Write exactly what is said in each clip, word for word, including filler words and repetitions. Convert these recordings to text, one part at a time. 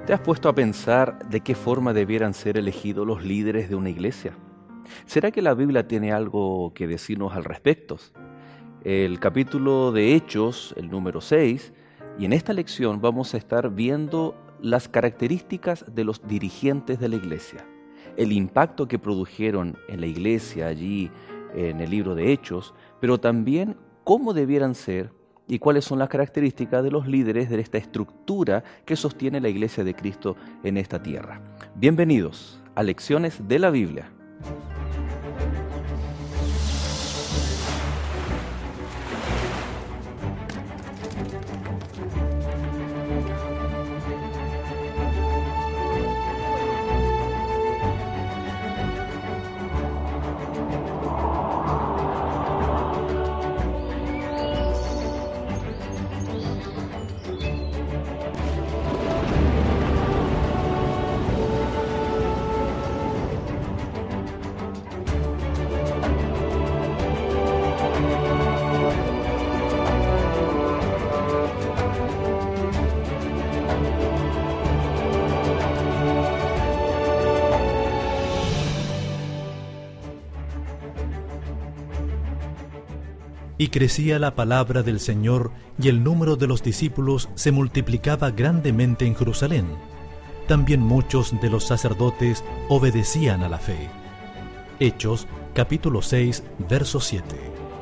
¿Te has puesto a pensar de qué forma debieran ser elegidos los líderes de una iglesia? ¿Será que la Biblia tiene algo que decirnos al respecto? El capítulo de Hechos, el número seis, y en esta lección vamos a estar viendo las características de los dirigentes de la iglesia, el impacto que produjeron en la iglesia allí en el libro de Hechos, pero también cómo debieran ser y cuáles son las características de los líderes de esta estructura que sostiene la iglesia de Cristo en esta tierra. Bienvenidos a Lecciones de la Biblia. Y crecía la palabra del Señor, y el número de los discípulos se multiplicaba grandemente en Jerusalén. También muchos de los sacerdotes obedecían a la fe. Hechos, capítulo seis, verso siete.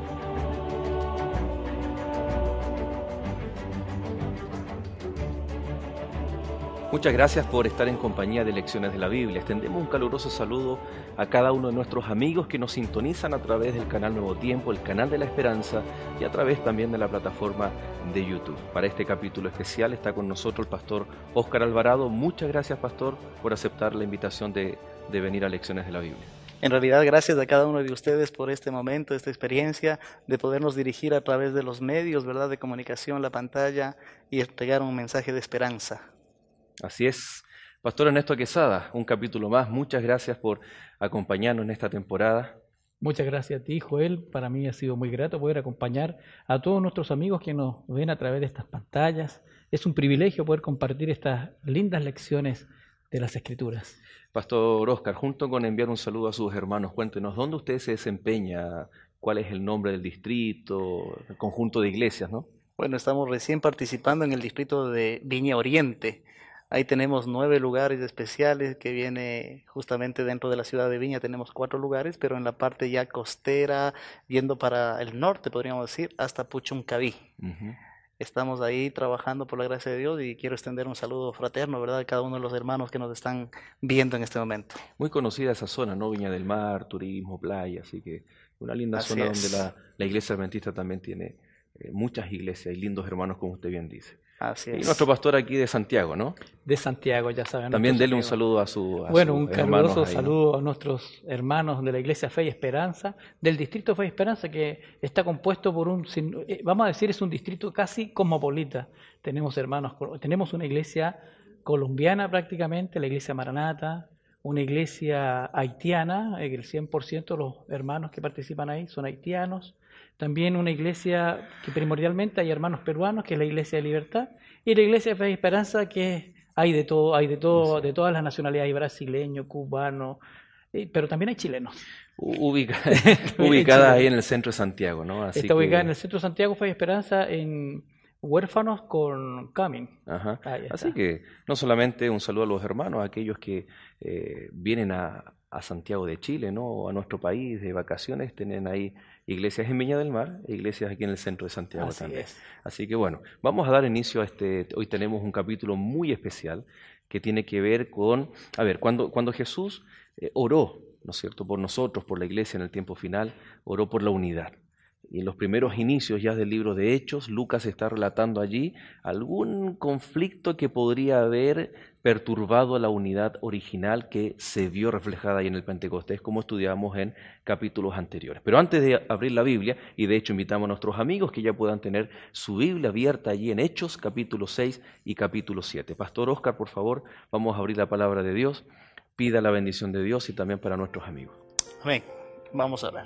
Muchas gracias por estar en compañía de Lecciones de la Biblia. Extendemos un caluroso saludo a cada uno de nuestros amigos que nos sintonizan a través del canal Nuevo Tiempo, el canal de la Esperanza y a través también de la plataforma de YouTube. Para este capítulo especial está con nosotros el pastor Óscar Alvarado. Muchas gracias, pastor, por aceptar la invitación de, de venir a Lecciones de la Biblia. En realidad, gracias a cada uno de ustedes por este momento, esta experiencia de podernos dirigir a través de los medios, ¿verdad?, de comunicación, la pantalla, y entregar un mensaje de esperanza. Así es. Pastor Ernesto Quesada, un capítulo más. Muchas gracias por acompañarnos en esta temporada. Muchas gracias a ti, Joel. Para mí ha sido muy grato poder acompañar a todos nuestros amigos que nos ven a través de estas pantallas. Es un privilegio poder compartir estas lindas lecciones de las Escrituras. Pastor Óscar, junto con enviar un saludo a sus hermanos, cuéntenos dónde usted se desempeña, cuál es el nombre del distrito, el conjunto de iglesias, ¿no? Bueno, estamos recién participando en el distrito de Viña Oriente. Ahí tenemos nueve lugares especiales que viene justamente dentro de la ciudad de Viña. Tenemos cuatro lugares, pero en la parte ya costera, viendo para el norte, podríamos decir, hasta Puchuncaví. Uh-huh. Estamos ahí trabajando por la gracia de Dios y quiero extender un saludo fraterno, ¿verdad?, a cada uno de los hermanos que nos están viendo en este momento. Muy conocida esa zona, ¿no? Viña del Mar, turismo, playa, así que una linda Así zona es. donde la, la iglesia adventista también tiene eh, muchas iglesias y lindos hermanos, como usted bien dice. Así y es. nuestro pastor aquí de Santiago, ¿no? De Santiago, ya saben. También denle un saludo a su a Bueno, sus un caluroso ahí, saludo ¿no? a nuestros hermanos de la Iglesia Fe y Esperanza, del distrito Fe y Esperanza, que está compuesto por un, vamos a decir, es un distrito casi cosmopolita. Tenemos hermanos, tenemos una iglesia colombiana prácticamente, la iglesia Maranata, una iglesia haitiana, el cien por ciento de los hermanos que participan ahí son haitianos. También una iglesia que primordialmente hay hermanos peruanos, que es la Iglesia de Libertad, y la Iglesia de Fe y Esperanza, que hay de todo, hay de todo, sí, de todas las nacionalidades, hay brasileño, cubano, pero también hay chilenos. Ubica, ubicada ahí en el centro de Santiago, ¿no? Así Está que... ubicada en el centro de Santiago, Fe y Esperanza, en Huérfanos con Camin. Ajá. Así que no solamente un saludo a los hermanos, a aquellos que eh, vienen a, a Santiago de Chile, ¿no?, a nuestro país de vacaciones, tienen ahí iglesias en Viña del Mar, e iglesias aquí en el centro de Santiago. Así también. Es. Así que bueno, vamos a dar inicio a este, hoy tenemos un capítulo muy especial que tiene que ver con, a ver, cuando, cuando Jesús eh, oró, ¿no es cierto?, por nosotros, por la iglesia en el tiempo final, oró por la unidad. Y en los primeros inicios ya del libro de Hechos, Lucas está relatando allí algún conflicto que podría haber perturbado la unidad original que se vio reflejada ahí en el Pentecostés, como estudiamos en capítulos anteriores. Pero antes de abrir la Biblia, y de hecho invitamos a nuestros amigos que ya puedan tener su Biblia abierta allí en Hechos, capítulo seis y capítulo siete. Pastor Óscar, por favor, vamos a abrir la palabra de Dios. Pida la bendición de Dios y también para nuestros amigos. Amén. Vamos a ver.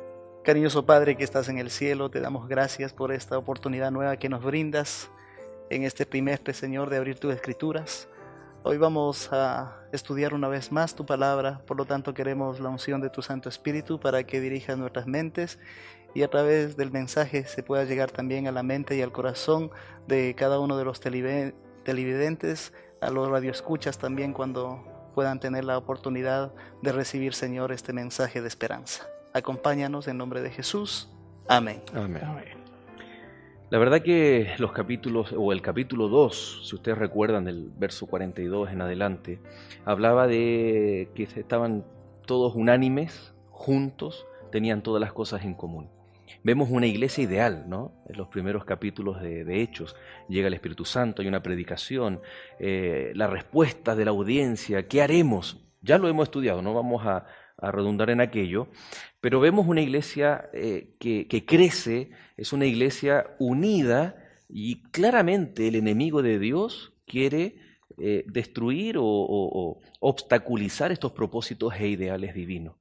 Cariñoso Padre que estás en el cielo, te damos gracias por esta oportunidad nueva que nos brindas en este trimestre, Señor, de abrir tus escrituras. Hoy vamos a estudiar una vez más tu palabra, por lo tanto queremos la unción de tu Santo Espíritu para que dirija nuestras mentes y a través del mensaje se pueda llegar también a la mente y al corazón de cada uno de los televidentes, a los radioescuchas también, cuando puedan tener la oportunidad de recibir, Señor, este mensaje de esperanza. Acompáñanos en nombre de Jesús. Amén. Amén. Amén. La verdad que los capítulos, o el capítulo dos, si ustedes recuerdan del verso cuarenta y dos en adelante, hablaba de que estaban todos unánimes, juntos, tenían todas las cosas en común. Vemos una iglesia ideal, ¿no? En los primeros capítulos de, de Hechos, llega el Espíritu Santo, hay una predicación, eh, la respuesta de la audiencia, ¿qué haremos? Ya lo hemos estudiado, no vamos a, a redundar en aquello, pero vemos una iglesia eh, que, que crece, es una iglesia unida y claramente el enemigo de Dios quiere eh, destruir o, o, o obstaculizar estos propósitos e ideales divinos.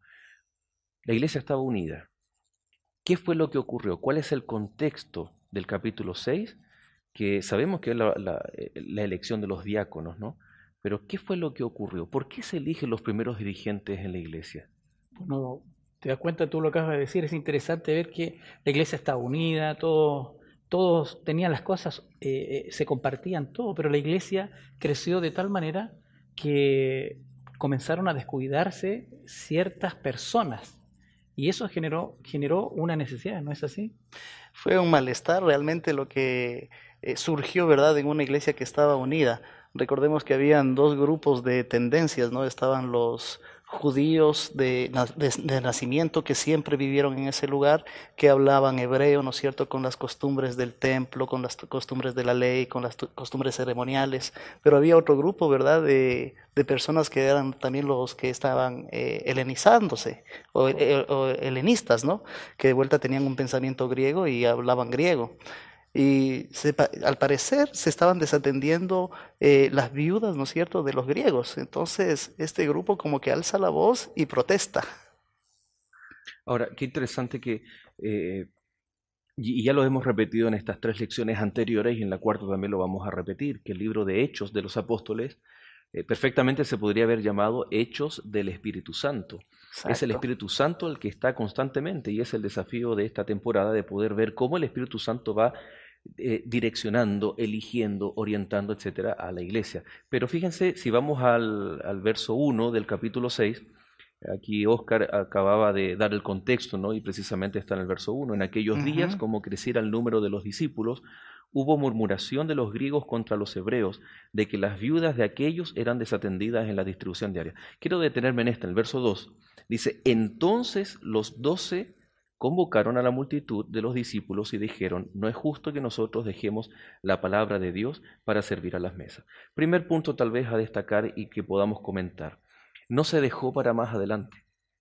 La iglesia estaba unida. ¿Qué fue lo que ocurrió? ¿Cuál es el contexto del capítulo seis? Que sabemos que es la, la, la elección de los diáconos, ¿no? Pero ¿qué fue lo que ocurrió? ¿Por qué se eligen los primeros dirigentes en la iglesia? Bueno, te das cuenta, tú lo acabas de decir, es interesante ver que la iglesia estaba unida, todos, todos tenían las cosas, eh, se compartían todo, pero la iglesia creció de tal manera que comenzaron a descuidarse ciertas personas. Y eso generó, generó una necesidad, ¿no es así? Fue un malestar realmente lo que eh, surgió, ¿verdad?, en una iglesia que estaba unida. Recordemos que habían dos grupos de tendencias, ¿no? Estaban los judíos de, de, de nacimiento que siempre vivieron en ese lugar, que hablaban hebreo, ¿no es cierto?, con las costumbres del templo, con las costumbres de la ley, con las costumbres ceremoniales, pero había otro grupo, ¿verdad?, de, de personas que eran también los que estaban eh, helenizándose, o, o, o helenistas, ¿no?, que de vuelta tenían un pensamiento griego y hablaban griego. Y se, al parecer se estaban desatendiendo eh, las viudas, ¿no es cierto?, de los griegos. Entonces este grupo como que alza la voz y protesta. Ahora, qué interesante que, eh, y ya lo hemos repetido en estas tres lecciones anteriores y en la cuarta también lo vamos a repetir, que el libro de Hechos de los Apóstoles eh, perfectamente se podría haber llamado Hechos del Espíritu Santo. Exacto. Es el Espíritu Santo el que está constantemente y es el desafío de esta temporada de poder ver cómo el Espíritu Santo va eh, direccionando, eligiendo, orientando, etcétera, a la iglesia. Pero fíjense, si vamos al, al verso uno del capítulo seis, aquí Oscar acababa de dar el contexto, ¿no? Y precisamente está en el verso uno. En aquellos uh-huh. días, como creciera el número de los discípulos, hubo murmuración de los griegos contra los hebreos, de que las viudas de aquellos eran desatendidas en la distribución diaria. Quiero detenerme en esta, en el verso dos. Dice, entonces los doce convocaron a la multitud de los discípulos y dijeron, no es justo que nosotros dejemos la palabra de Dios para servir a las mesas. Primer punto tal vez a destacar y que podamos comentar. No se dejó para más adelante.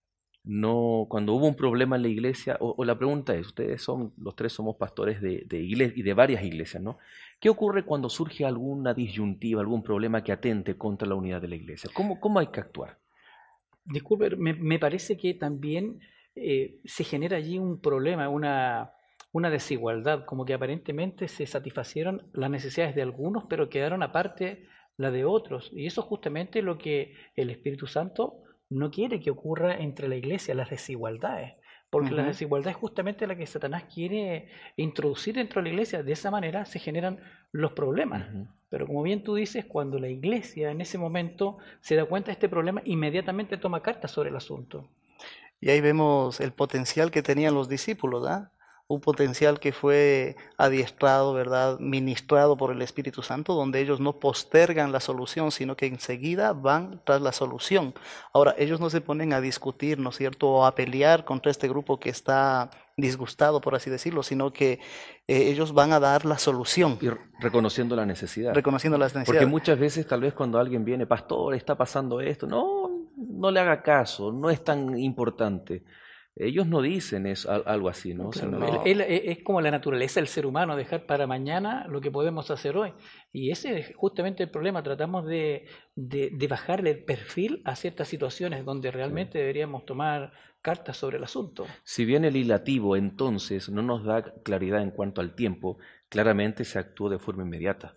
No, cuando hubo un problema en la iglesia, o, o la pregunta es, ustedes son, los tres somos pastores de, de iglesia y de varias iglesias, ¿no? ¿Qué ocurre cuando surge alguna disyuntiva, algún problema que atente contra la unidad de la iglesia? ¿Cómo, cómo hay que actuar? Disculpe, me, me parece que también eh, se genera allí un problema, una, una desigualdad, como que aparentemente se satisfacieron las necesidades de algunos, pero quedaron aparte la de otros. Y eso es justamente lo que el Espíritu Santo no quiere que ocurra entre la iglesia, las desigualdades, porque uh-huh. la desigualdad es justamente la que Satanás quiere introducir dentro de la iglesia. De esa manera se generan los problemas. Uh-huh. Pero como bien tú dices, cuando la iglesia en ese momento se da cuenta de este problema, inmediatamente toma cartas sobre el asunto. Y ahí vemos el potencial que tenían los discípulos, ¿ah? Un potencial que fue adiestrado, ¿verdad?, ministrado por el Espíritu Santo, donde ellos no postergan la solución, sino que enseguida van tras la solución. Ahora, ellos no se ponen a discutir, ¿no es cierto?, o a pelear contra este grupo que está disgustado, por así decirlo, sino que eh, ellos van a dar la solución. Y reconociendo la necesidad. Reconociendo las necesidades. Porque muchas veces, tal vez cuando alguien viene, pastor, está pasando esto, no, no le haga caso, no es tan importante. Ellos no dicen es algo así, ¿no? Claro, Sino, no. Él, él, es como la naturaleza del ser humano, dejar para mañana lo que podemos hacer hoy. Y ese es justamente el problema. Tratamos de, de, de bajarle el perfil a ciertas situaciones donde realmente sí. deberíamos tomar cartas sobre el asunto. Si bien el ilativo entonces no nos da claridad en cuanto al tiempo, claramente se actuó de forma inmediata.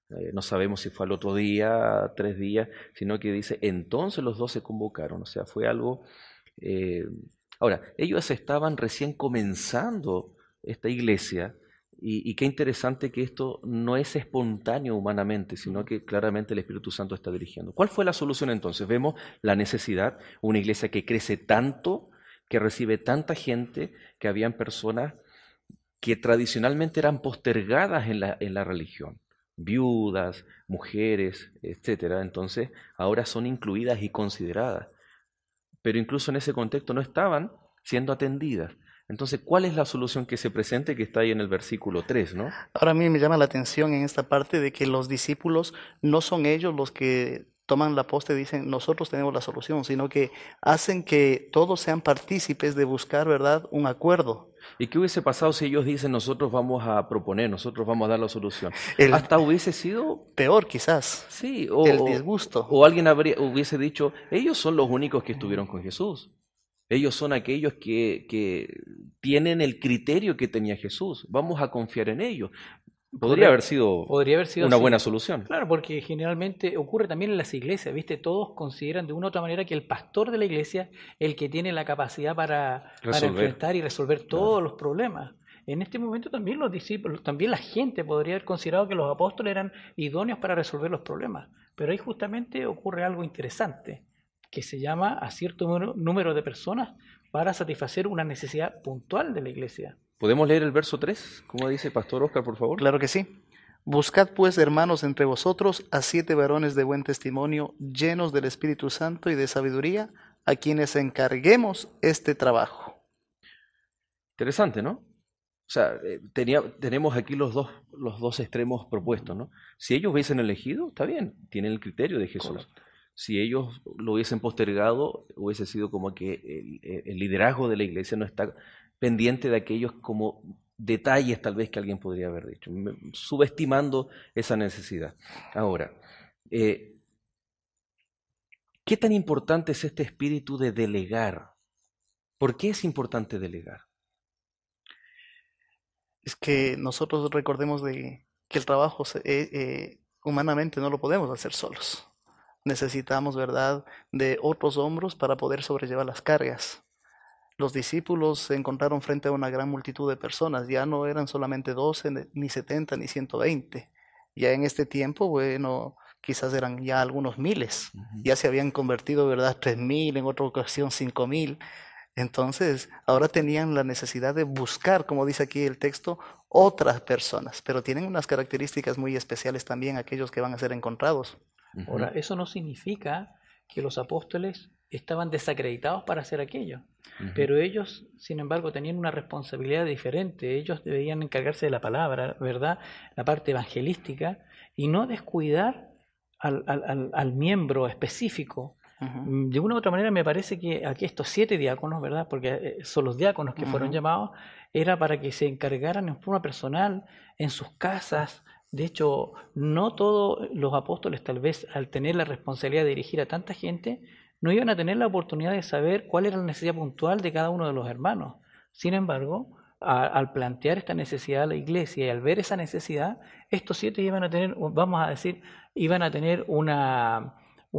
eh, no sabemos si fue al otro día, tres días, sino que dice, entonces los dos se convocaron, o sea, fue algo... Eh, ahora, ellos estaban recién comenzando esta iglesia, y, y qué interesante que esto no es espontáneo humanamente, sino que claramente el Espíritu Santo está dirigiendo. ¿Cuál fue la solución entonces? Vemos la necesidad, una iglesia que crece tanto, que recibe tanta gente, que habían personas que tradicionalmente eran postergadas en la, en la religión, viudas, mujeres, etcétera. Entonces, ahora son incluidas y consideradas, pero incluso en ese contexto no estaban siendo atendidas. Entonces, ¿cuál es la solución que se presenta, que está ahí en el versículo tres, ¿no? Ahora a mí me llama la atención en esta parte de que los discípulos no son ellos los que toman la posta y dicen, nosotros tenemos la solución, sino que hacen que todos sean partícipes de buscar, ¿verdad?, un acuerdo. ¿Y qué hubiese pasado si ellos dicen, nosotros vamos a proponer, nosotros vamos a dar la solución? El Hasta hubiese sido... peor quizás, Sí, o, el disgusto. o alguien habría, hubiese dicho, ellos son los únicos que estuvieron con Jesús. Ellos son aquellos que, que tienen el criterio que tenía Jesús. Vamos a confiar en ellos. Podría haber sido, Podría haber sido una así. buena solución. Claro, porque generalmente ocurre también en las iglesias, ¿viste? Todos consideran de una u otra manera que el pastor de la iglesia es el que tiene la capacidad para, para Resolver. enfrentar y resolver Claro. todos los problemas. En este momento también los discípulos, también la gente podría haber considerado que los apóstoles eran idóneos para resolver los problemas. Pero ahí justamente ocurre algo interesante, que se llama a cierto número, número de personas para satisfacer una necesidad puntual de la iglesia. ¿Podemos leer el verso tres? Como dice Pastor Oscar, por favor. Claro que sí. Buscad pues, hermanos, entre vosotros a siete varones de buen testimonio, llenos del Espíritu Santo y de sabiduría, a quienes encarguemos este trabajo. Interesante, ¿no? O sea, eh, tenía, tenemos aquí los dos, los dos extremos propuestos, ¿no? Si ellos hubiesen elegido, está bien, tienen el criterio de Jesús. Correcto. Si ellos lo hubiesen postergado, hubiese sido como que el, el liderazgo de la iglesia no está pendiente de aquellos como detalles tal vez que alguien podría haber dicho, subestimando esa necesidad. Ahora, eh, ¿qué tan importante es este espíritu de delegar? ¿Por qué es importante delegar? Es que nosotros recordemos de que el trabajo se- eh, eh, humanamente no lo podemos hacer solos. Necesitamos, ¿verdad?, de otros hombros para poder sobrellevar las cargas. Los discípulos se encontraron frente a una gran multitud de personas, ya no eran solamente doce, ni setenta, ni ciento veinte. Ya en este tiempo, bueno, quizás eran ya algunos miles. Ujú. Ya se habían convertido, ¿verdad?, tres mil, en otra ocasión cinco mil. Entonces, ahora tenían la necesidad de buscar, como dice aquí el texto, otras personas, pero tienen unas características muy especiales también aquellos que van a ser encontrados. Ujú. Ahora, eso no significa que los apóstoles estaban desacreditados para hacer aquello, Ujú. pero ellos, sin embargo, tenían una responsabilidad diferente. Ellos debían encargarse de la palabra, ¿verdad?, la parte evangelística, y no descuidar al, al, al, al miembro específico. Ujú. De una u otra manera me parece que aquí estos siete diáconos, ¿verdad?, porque eh, son los diáconos que fueron Ujú. llamados, era para que se encargaran en forma personal, en sus casas. De hecho, no todos los apóstoles, tal vez al tener la responsabilidad de dirigir a tanta gente, no iban a tener la oportunidad de saber cuál era la necesidad puntual de cada uno de los hermanos. Sin embargo, a- al plantear esta necesidad a la iglesia y al ver esa necesidad, estos siete iban a tener, vamos a decir, iban a tener una,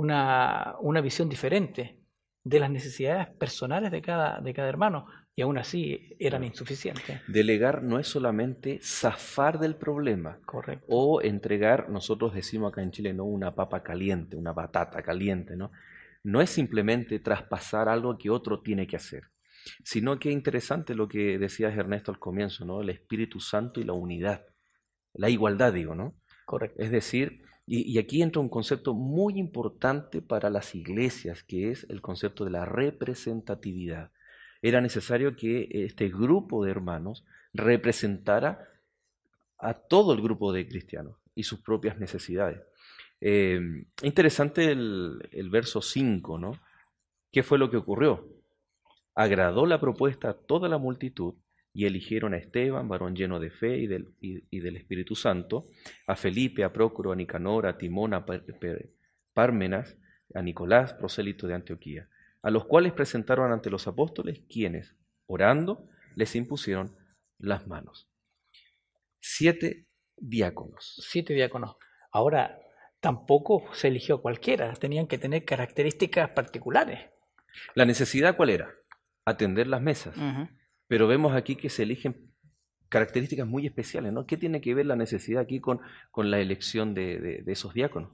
una, una visión diferente de las necesidades personales de cada, de cada hermano, y aún así eran insuficientes. Delegar no es solamente zafar del problema Correcto. o entregar, nosotros decimos acá en Chile, no una papa caliente, una batata caliente, ¿no? No es simplemente traspasar algo que otro tiene que hacer, sino que es interesante lo que decías, Ernesto, al comienzo, ¿no? El Espíritu Santo y la unidad, la igualdad, digo, ¿no? Correcto. Es decir, y, y aquí entra un concepto muy importante para las iglesias, que es el concepto de la representatividad. Era necesario que este grupo de hermanos representara a todo el grupo de cristianos y sus propias necesidades. Eh, interesante el, el verso cinco, ¿no? ¿Qué fue lo que ocurrió? Agradó la propuesta a toda la multitud y eligieron a Esteban, varón lleno de fe y del, y, y del Espíritu Santo, a Felipe, a Prócoro, a Nicanor, a Timón, a Pármenas, a Nicolás, prosélito de Antioquía, a los cuales presentaron ante los apóstoles, quienes, orando, les impusieron las manos. Siete diáconos. Siete diáconos. Ahora, tampoco se eligió a cualquiera, tenían que tener características particulares. ¿La necesidad cuál era? Atender las mesas. Ujú. Pero vemos aquí que se eligen características muy especiales, ¿no? ¿Qué tiene que ver la necesidad aquí con, con la elección de, de, de esos diáconos?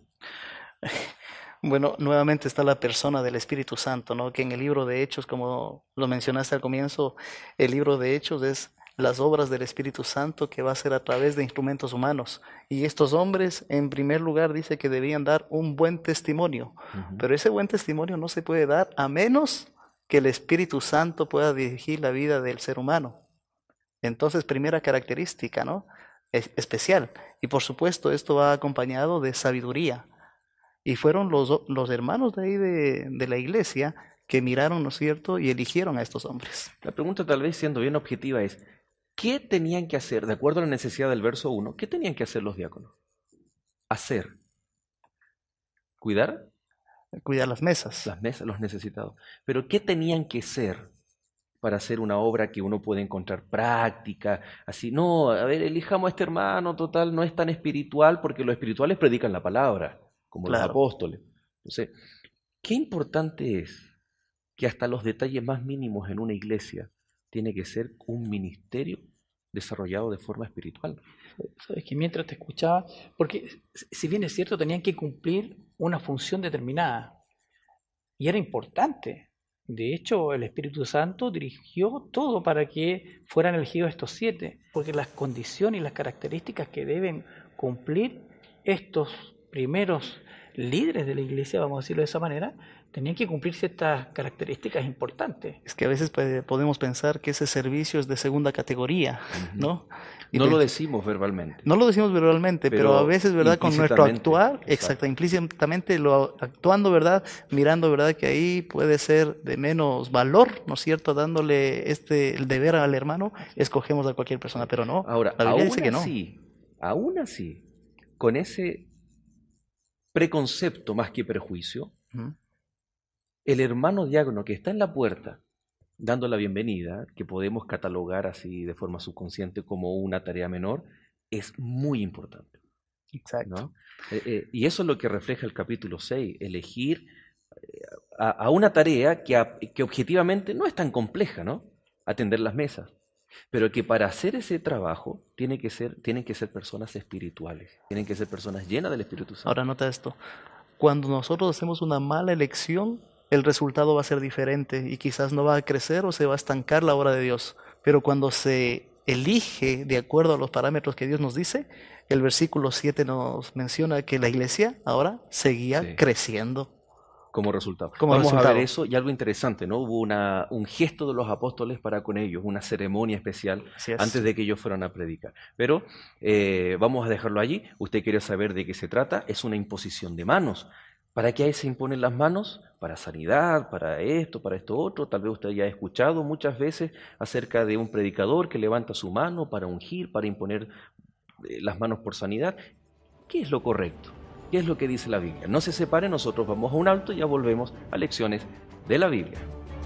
Bueno, nuevamente está la persona del Espíritu Santo, ¿no? Que en el libro de Hechos, como lo mencionaste al comienzo, el libro de Hechos es las obras del Espíritu Santo que va a ser a través de instrumentos humanos. Y estos hombres, en primer lugar, dice que debían dar un buen testimonio. Uh-huh. Pero ese buen testimonio no se puede dar a menos que el Espíritu Santo pueda dirigir la vida del ser humano. Entonces, primera característica, ¿no? Es especial. Y por supuesto, esto va acompañado de sabiduría. Y fueron los, los hermanos de ahí de, de la iglesia que miraron, ¿no es cierto?, y eligieron a estos hombres. La pregunta, tal vez siendo bien objetiva, es ¿qué tenían que hacer, de acuerdo a la necesidad del verso uno, qué tenían que hacer los diáconos? Hacer. ¿Cuidar? Cuidar las mesas. Las mesas, los necesitados. Pero ¿qué tenían que ser para hacer una obra que uno puede encontrar práctica? Así, no, a ver, elijamos a este hermano, total, no es tan espiritual, porque los espirituales predican la palabra, como Claro. los apóstoles. Entonces, qué importante es que hasta los detalles más mínimos en una iglesia tiene que ser un ministerio desarrollado de forma espiritual. Sabes que mientras te escuchaba, porque si bien es cierto, tenían que cumplir una función determinada, y era importante. De hecho, el Espíritu Santo dirigió todo para que fueran elegidos estos siete, porque las condiciones y las características que deben cumplir estos primeros líderes de la iglesia, vamos a decirlo de esa manera, tenían que cumplir ciertas características importantes. Es que a veces pues, podemos pensar que ese servicio es de segunda categoría, Ujú. ¿no? Y No pens- lo decimos verbalmente. No lo decimos verbalmente, pero, Pero a veces, ¿verdad? Con nuestro implícitamente, actuar, exacto. exacto, implícitamente lo actuando, ¿verdad? Mirando, ¿verdad? Que ahí puede ser de menos valor, ¿no es cierto? Dándole este el deber al hermano, escogemos a cualquier persona, pero no. Ahora, la Biblia aún dice que no. así, aún así, con ese preconcepto más que prejuicio, Ujú. el hermano diácono que está en la puerta dando la bienvenida, que podemos catalogar así de forma subconsciente como una tarea menor, es muy importante, Exacto. ¿no? Eh, eh, y eso es lo que refleja el capítulo seis, elegir eh, a, a una tarea que, a- que objetivamente no es tan compleja, ¿no? Atender las mesas, pero que para hacer ese trabajo tiene que ser, tienen que ser personas espirituales, tienen que ser personas llenas del Espíritu Santo. Ahora nota esto. Cuando nosotros hacemos una mala elección, el resultado va a ser diferente y quizás no va a crecer o se va a estancar la obra de Dios. Pero cuando se elige de acuerdo a los parámetros que Dios nos dice, el versículo siete nos menciona que la iglesia ahora seguía Sí. creciendo. Como resultado. Como Vamos resultado. a ver eso y algo interesante, ¿no? Hubo una, un gesto de los apóstoles para con ellos, una ceremonia especial Así es. antes de que ellos fueran a predicar. Pero eh, vamos a dejarlo allí. Usted quiere saber de qué se trata. Es una imposición de manos. ¿Para qué se imponen las manos? Para sanidad, para esto, para esto otro. Tal vez usted haya escuchado muchas veces acerca de un predicador que levanta su mano para ungir, para imponer eh, las manos por sanidad. ¿Qué es lo correcto? ¿Qué es lo que dice la Biblia? No se separe, nosotros vamos a un alto y ya volvemos a lecciones de la Biblia.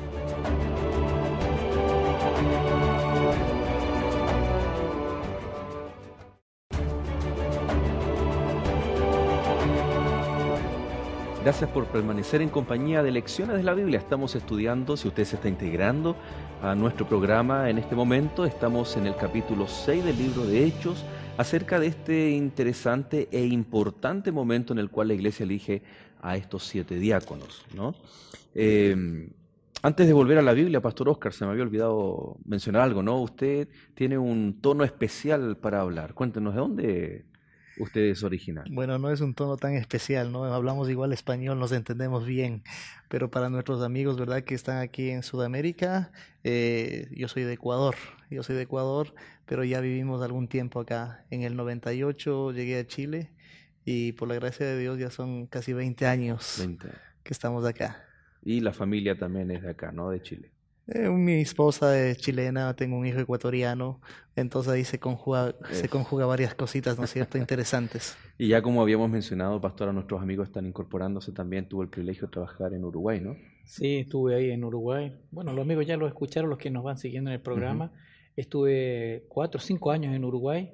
Gracias por permanecer en compañía de Lecciones de la Biblia. Estamos estudiando, si usted se está integrando a nuestro programa en este momento, estamos en el capítulo seis del libro de Hechos, acerca de este interesante e importante momento en el cual la iglesia elige a estos siete diáconos, ¿no? Eh, antes de volver a la Biblia, Pastor Oscar, se me había olvidado mencionar algo, ¿no? Usted tiene un tono especial para hablar. Cuéntenos, ¿de dónde usted es original? Bueno, no es un tono tan especial, ¿no? Hablamos igual español, nos entendemos bien, pero para nuestros amigos, ¿verdad?, que están aquí en Sudamérica, eh, yo soy de Ecuador, yo soy de Ecuador, pero ya vivimos algún tiempo acá. En el noventa y ocho llegué a Chile y por la gracia de Dios ya son casi veinte años veinte. que estamos acá. Y la familia también es de acá, ¿no? De Chile. Eh, mi esposa es chilena, tengo un hijo ecuatoriano, entonces ahí se conjuga, se Eso. conjuga varias cositas, ¿no es cierto?, interesantes. Y ya como habíamos mencionado, Pastor, a nuestros amigos están incorporándose también, tuvo el privilegio de trabajar en Uruguay, ¿no? Sí, estuve ahí en Uruguay. Bueno, los amigos ya lo escucharon, los que nos van siguiendo en el programa. Estuve cuatro o cinco años en Uruguay.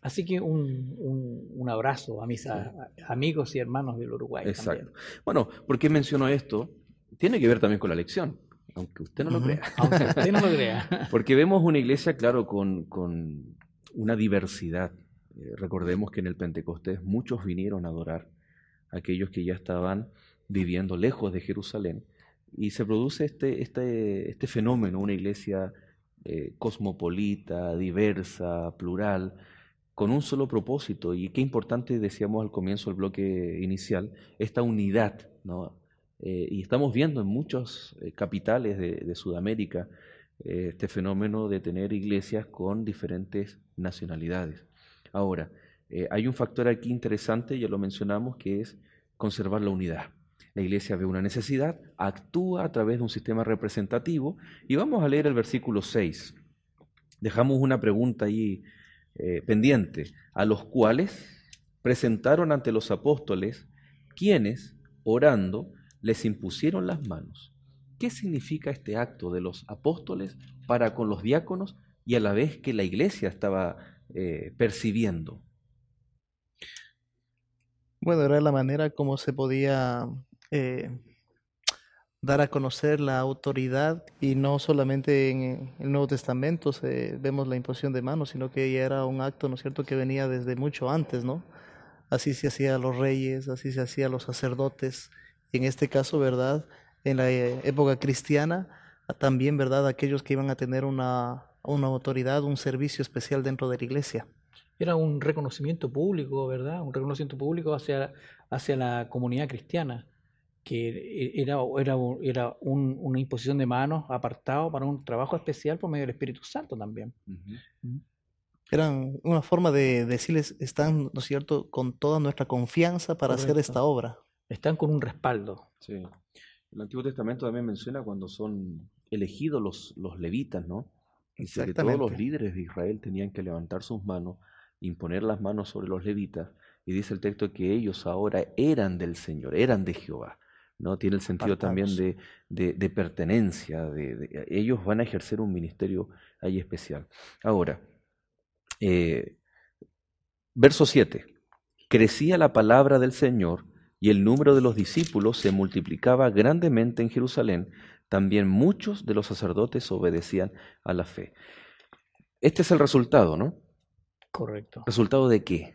Así que un, un, un abrazo a mis a, a amigos y hermanos del Uruguay. Exacto. También. Bueno, ¿por qué menciono esto? Tiene que ver también con la elección, aunque usted no lo Ujú. crea. Aunque usted no lo crea. Porque vemos una iglesia, claro, con, con una diversidad. Eh, recordemos que en el Pentecostés muchos vinieron a adorar, aquellos que ya estaban viviendo lejos de Jerusalén, y se produce este, este, este fenómeno, una iglesia eh, cosmopolita, diversa, plural, con un solo propósito. Y qué importante, decíamos al comienzo del bloque inicial, esta unidad, ¿no? Eh, y estamos viendo en muchas eh, capitales de, de Sudamérica eh, este fenómeno de tener iglesias con diferentes nacionalidades. Ahora, eh, hay un factor aquí interesante, ya lo mencionamos, que es conservar la unidad. La iglesia ve una necesidad, actúa a través de un sistema representativo, y vamos a leer el versículo seis. Dejamos una pregunta ahí eh, pendiente, a los cuales presentaron ante los apóstoles, quienes, orando, les impusieron las manos. ¿Qué significa este acto de los apóstoles para con los diáconos y a la vez que la iglesia estaba eh, percibiendo? Bueno, era la manera como se podía eh, dar a conocer la autoridad, y no solamente en el Nuevo Testamento se, vemos la imposición de manos, sino que ya era un acto, ¿no es cierto?, que venía desde mucho antes, ¿no? Así se hacía a los reyes, así se hacía a los sacerdotes. En este caso, ¿verdad?, en la eh, época cristiana, también, ¿verdad?, aquellos que iban a tener una, una autoridad, un servicio especial dentro de la iglesia. Era un reconocimiento público, ¿verdad? Un reconocimiento público hacia, hacia la comunidad cristiana, que era, era, era un, una imposición de manos apartado para un trabajo especial por medio del Espíritu Santo también. Uh-huh. Eran una forma de decirles, están, ¿no es cierto?, con toda nuestra confianza para Correcto. hacer esta obra. Están con un respaldo. Sí. El Antiguo Testamento también menciona cuando son elegidos los, los levitas, ¿no? Dice que todos los líderes de Israel tenían que levantar sus manos, imponer las manos sobre los levitas, y dice el texto que ellos ahora eran del Señor, eran de Jehová, ¿no? Tiene el sentido Apartados. también de, de, de pertenencia, de, de, ellos van a ejercer un ministerio ahí especial. Ahora, eh, verso siete, crecía la palabra del Señor y el número de los discípulos se multiplicaba grandemente en Jerusalén, también muchos de los sacerdotes obedecían a la fe. Este es el resultado, ¿no? Correcto. ¿Resultado de qué?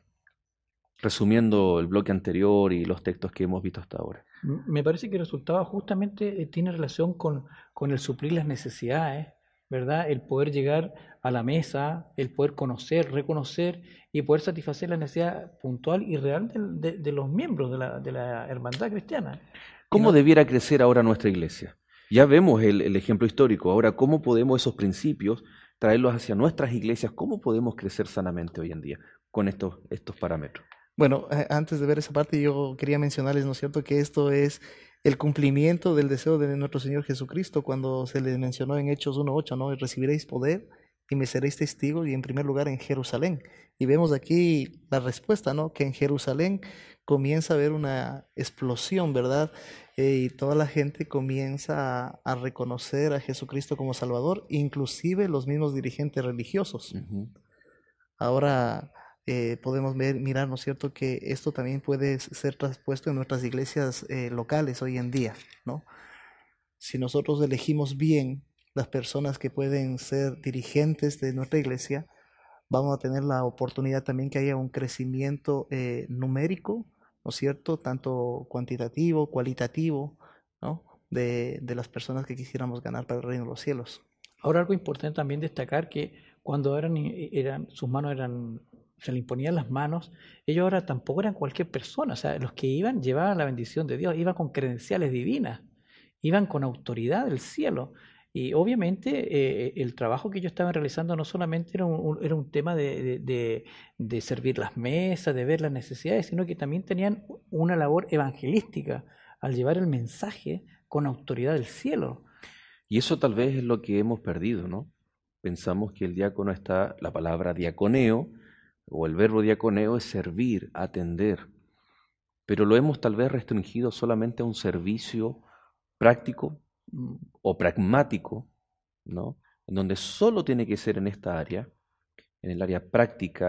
Resumiendo el bloque anterior y los textos que hemos visto hasta ahora. Me parece que el resultado justamente eh, tiene relación con, con el suplir las necesidades, ¿verdad? El poder llegar a la mesa, el poder conocer, reconocer y poder satisfacer la necesidad puntual y real de, de, de los miembros de la, de la hermandad cristiana. ¿Cómo no... debiera crecer ahora nuestra iglesia? Ya vemos el, el ejemplo histórico. Ahora, ¿cómo podemos esos principios traerlos hacia nuestras iglesias? ¿Cómo podemos crecer sanamente hoy en día con estos, estos parámetros? Bueno, eh, antes de ver esa parte, yo quería mencionarles, ¿no es cierto?, que esto es el cumplimiento del deseo de nuestro Señor Jesucristo, cuando se les mencionó en Hechos uno ocho, ¿no? Y recibiréis poder y me seréis testigos, y en primer lugar en Jerusalén. Y vemos aquí la respuesta, ¿no?, que en Jerusalén comienza a haber una explosión, ¿verdad? Eh, y toda la gente comienza a, a reconocer a Jesucristo como Salvador, inclusive los mismos dirigentes religiosos. Uh-huh. Ahora... Eh, podemos ver, mirar, ¿no es cierto?, que esto también puede ser traspuesto en nuestras iglesias eh, locales hoy en día, ¿no? Si nosotros elegimos bien las personas que pueden ser dirigentes de nuestra iglesia, vamos a tener la oportunidad también que haya un crecimiento eh, numérico, ¿no es cierto?, tanto cuantitativo, cualitativo, ¿no?, de, de las personas que quisiéramos ganar para el reino de los cielos. Ahora, algo importante también destacar que cuando eran, eran sus manos eran... se le imponían las manos, ellos ahora tampoco eran cualquier persona, o sea, los que iban llevaban la bendición de Dios, iban con credenciales divinas, iban con autoridad del cielo, y obviamente eh, el trabajo que ellos estaban realizando no solamente era un, era un tema de, de, de, de servir las mesas, de ver las necesidades, sino que también tenían una labor evangelística al llevar el mensaje con autoridad del cielo. Y eso tal vez es lo que hemos perdido, ¿no? Pensamos que el diácono está, la palabra diaconeo, o el verbo diaconeo es servir, atender, pero lo hemos tal vez restringido solamente a un servicio práctico o pragmático, ¿no?, en donde solo tiene que ser en esta área, en el área práctica,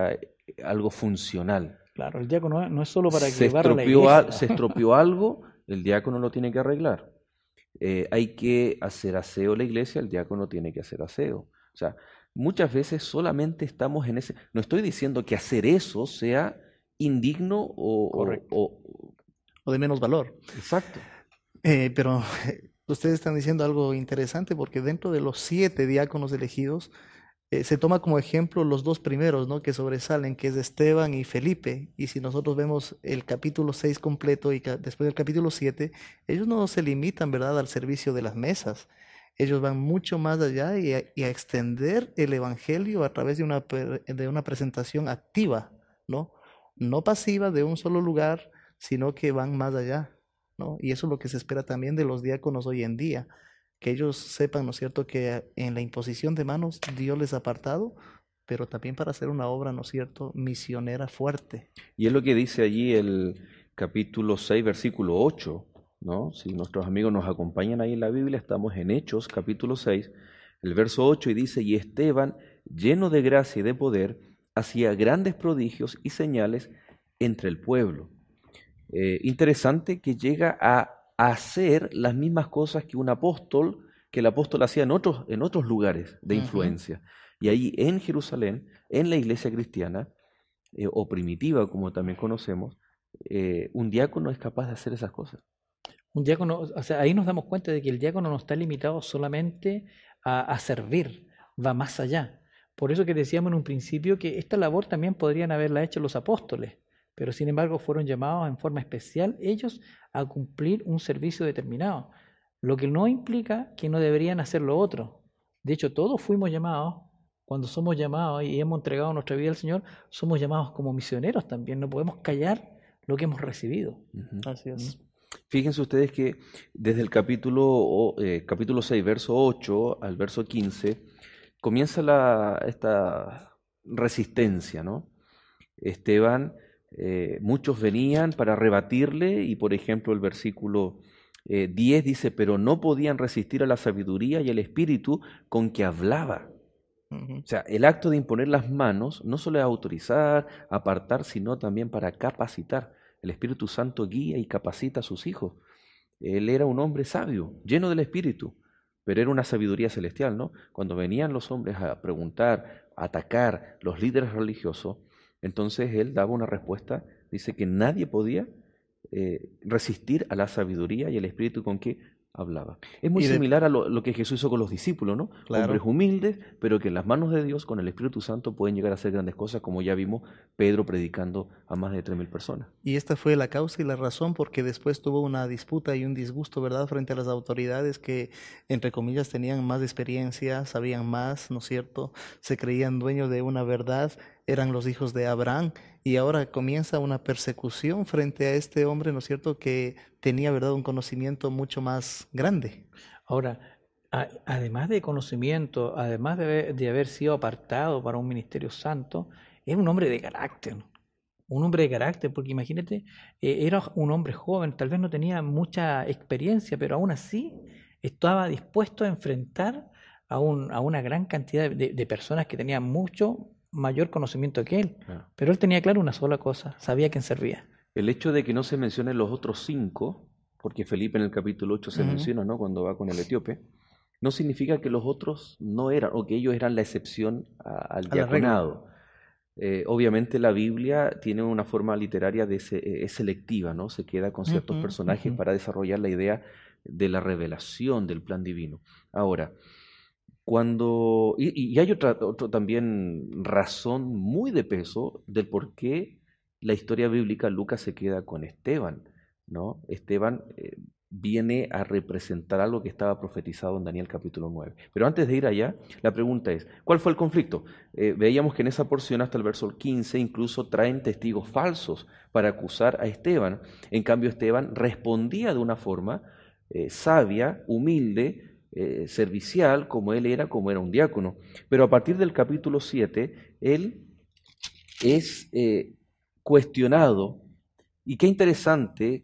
algo funcional. Claro, el diácono no es solo para Se que barra la estropeó, iglesia. a- se estropeó algo, el diácono lo tiene que arreglar. Eh, hay que hacer aseo en la iglesia, el diácono tiene que hacer aseo. O sea, muchas veces solamente estamos en ese... No estoy diciendo que hacer eso sea indigno o... o- Correcto. o- O de menos valor. exacto. Eh, pero ustedes están diciendo algo interesante porque dentro de los siete diáconos elegidos eh, se toma como ejemplo los dos primeros, ¿no? Que sobresalen, que es Esteban y Felipe. Y si nosotros vemos el capítulo seis completo y ca- después del capítulo siete, ellos no se limitan, ¿verdad?, al servicio de las mesas. Ellos van mucho más allá y a, y a extender el evangelio a través de una, pre- de una presentación activa, ¿no? No pasiva de un solo lugar, sino que van más allá, ¿no? Y eso es lo que se espera también de los diáconos hoy en día, que ellos sepan, ¿no es cierto?, que en la imposición de manos Dios les ha apartado, pero también para hacer una obra, ¿no es cierto?, misionera fuerte. Y es lo que dice allí el capítulo seis, versículo ocho, ¿no? Si nuestros amigos nos acompañan ahí en la Biblia, estamos en Hechos, capítulo seis, el verso ocho, y dice, y Esteban, lleno de gracia y de poder, hacía grandes prodigios y señales entre el pueblo. Eh, interesante que llega a hacer las mismas cosas que un apóstol, que el apóstol hacía en otros, en otros lugares de Ujú. influencia. Y ahí en Jerusalén, en la iglesia cristiana, eh, o primitiva, como también conocemos, eh, un diácono es capaz de hacer esas cosas. Un diácono, o sea, ahí nos damos cuenta de que el diácono no está limitado solamente a, a servir, va más allá. Por eso que decíamos en un principio que esta labor también podrían haberla hecho los apóstoles, pero sin embargo fueron llamados en forma especial ellos a cumplir un servicio determinado, lo que no implica que no deberían hacer lo otro. De hecho, todos fuimos llamados, cuando somos llamados y hemos entregado nuestra vida al Señor, somos llamados como misioneros también, no podemos callar lo que hemos recibido. Ujú. Así es. Fíjense ustedes que desde el capítulo, o, eh, capítulo seis, verso ocho al verso quince, comienza la, esta resistencia, ¿no? Esteban, eh, muchos venían para rebatirle y, por ejemplo, el versículo eh, diez dice, pero no podían resistir a la sabiduría y el espíritu con que hablaba. Ujú. O sea, el acto de imponer las manos no solo es autorizar, apartar, sino también para capacitar. El Espíritu Santo guía y capacita a sus hijos. Él era un hombre sabio, lleno del Espíritu, pero era una sabiduría celestial, ¿no? Cuando venían los hombres a preguntar, a atacar los líderes religiosos, entonces él daba una respuesta, dice que nadie podía eh, resistir a la sabiduría y el Espíritu con que hablaba. Es muy Y de- similar a lo, lo que Jesús hizo con los discípulos, ¿no? Claro. Hombres humildes, pero que en las manos de Dios, con el Espíritu Santo, pueden llegar a hacer grandes cosas, como ya vimos Pedro predicando a más de tres mil personas. Y esta fue la causa y la razón porque después tuvo una disputa y un disgusto, ¿verdad?, frente a las autoridades que, entre comillas, tenían más experiencia, sabían más, ¿no es cierto? Se creían dueños de una verdad, eran los hijos de Abraham y ahora comienza una persecución frente a este hombre, ¿no es cierto?, que tenía, ¿verdad?, un conocimiento mucho más grande. Ahora, a- además de conocimiento, además de haber, de haber sido apartado para un ministerio santo, era un hombre de carácter, un hombre de carácter, porque imagínate, eh, era un hombre joven, tal vez no tenía mucha experiencia, pero aún así estaba dispuesto a enfrentar a, un, a una gran cantidad de, de personas que tenían mucho mayor conocimiento que él. Claro. Pero él tenía claro una sola cosa, sabía a quién servía. El hecho de que no se mencionen los otros cinco, porque Felipe en el capítulo ocho se Ujú. menciona, ¿no?, cuando va con el etíope, no significa que los otros no eran, o que ellos eran la excepción a- al A la regla. diaconado. Eh, obviamente la Biblia tiene una forma literaria de se- eh, es selectiva, ¿no? Se queda con ciertos Ujú, personajes ujú. para desarrollar la idea de la revelación del plan divino. Ahora, cuando... Y, y hay otra, otra también razón muy de peso del por qué la historia bíblica Lucas se queda con Esteban, ¿no? Esteban eh, viene a representar algo que estaba profetizado en Daniel capítulo nueve. Pero antes de ir allá, la pregunta es, ¿cuál fue el conflicto? Eh, veíamos que en esa porción hasta el verso quince incluso traen testigos falsos para acusar a Esteban. En cambio, Esteban respondía de una forma eh, sabia, humilde, eh, servicial, como él era, como era un diácono. Pero a partir del capítulo siete, él es eh, cuestionado. Y qué interesante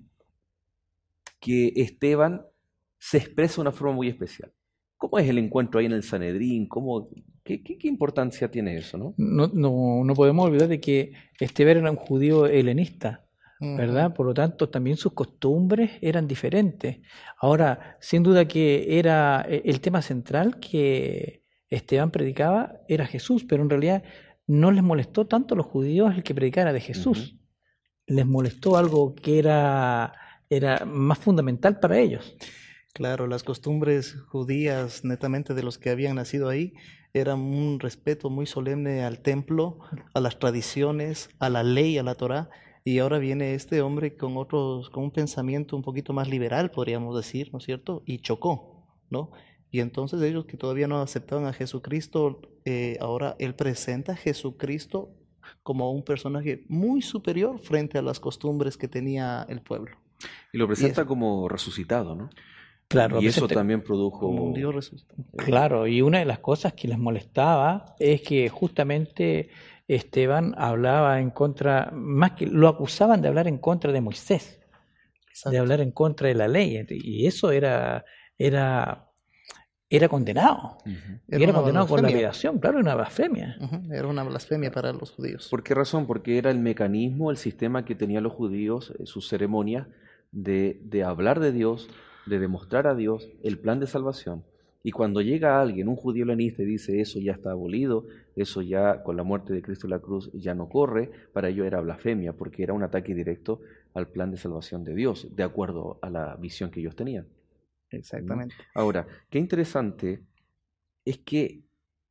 que Esteban se expresa de una forma muy especial. ¿Cómo es el encuentro ahí en el Sanedrín? ¿Cómo ¿Qué, qué, qué importancia tiene eso, no? No, no, no podemos olvidar de que Esteban era un judío helenista, ¿verdad? Uh-huh. Por lo tanto, también sus costumbres eran diferentes. Ahora, sin duda que era el tema central que Esteban predicaba era Jesús, pero en realidad no les molestó tanto a los judíos el que predicara de Jesús. Uh-huh. Les molestó algo que era, era más fundamental para ellos. Claro, las costumbres judías netamente de los que habían nacido ahí era un respeto muy solemne al templo, a las tradiciones, a la ley, a la Torá, y ahora viene este hombre con otros, con un pensamiento un poquito más liberal, podríamos decir, ¿no es cierto? Y chocó, ¿no? Y entonces ellos que todavía no aceptaban a Jesucristo, eh, ahora él presenta a Jesucristo como un personaje muy superior frente a las costumbres que tenía el pueblo. Y lo presenta y como resucitado, ¿no? Claro, y eso también produjo... Como un Dios resucitado. Claro, y una de las cosas que les molestaba es que justamente Esteban hablaba en contra, más que lo acusaban de hablar en contra de Moisés, Exacto. de hablar en contra de la ley, y eso era, era, era condenado. Uh-huh. Era, y era condenado con la lapidación, claro, era una blasfemia. Uh-huh. Era una blasfemia para los judíos. ¿Por qué razón? Porque era el mecanismo, el sistema que tenían los judíos, sus ceremonias, de, de hablar de Dios, de demostrar a Dios el plan de salvación. Y cuando llega alguien, un judío helenista, y dice eso ya está abolido, eso ya con la muerte de Cristo en la cruz ya no corre, para ello era blasfemia, porque era un ataque directo al plan de salvación de Dios, de acuerdo a la visión que ellos tenían. Exactamente. Ahora, qué interesante es que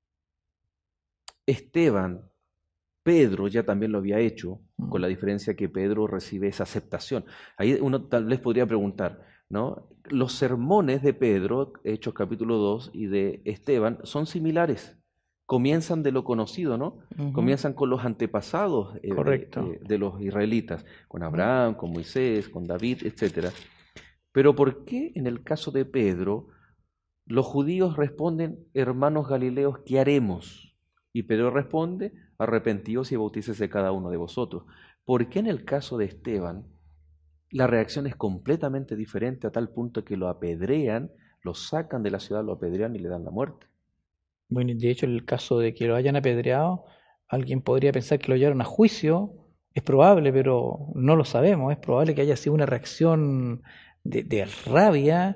Esteban, Pedro ya también lo había hecho, con la diferencia que Pedro recibe esa aceptación. Ahí uno tal vez podría preguntar, ¿no? Los sermones de Pedro, Hechos capítulo dos, y de Esteban son similares. Comienzan de lo conocido, ¿no? Uh-huh. Comienzan con los antepasados eh, Correcto. De, de los israelitas, con Abraham, con Moisés, con David, etcétera. Pero ¿por qué en el caso de Pedro los judíos responden, hermanos galileos, ¿qué haremos? Y Pedro responde, arrepentíos y bautícese cada uno de vosotros. ¿Por qué en el caso de Esteban la reacción es completamente diferente a tal punto que lo apedrean, lo sacan de la ciudad, lo apedrean y le dan la muerte? Bueno, de hecho, en el caso de que lo hayan apedreado, alguien podría pensar que lo llevaron a juicio. Es probable, pero no lo sabemos. Es probable que haya sido una reacción de, de rabia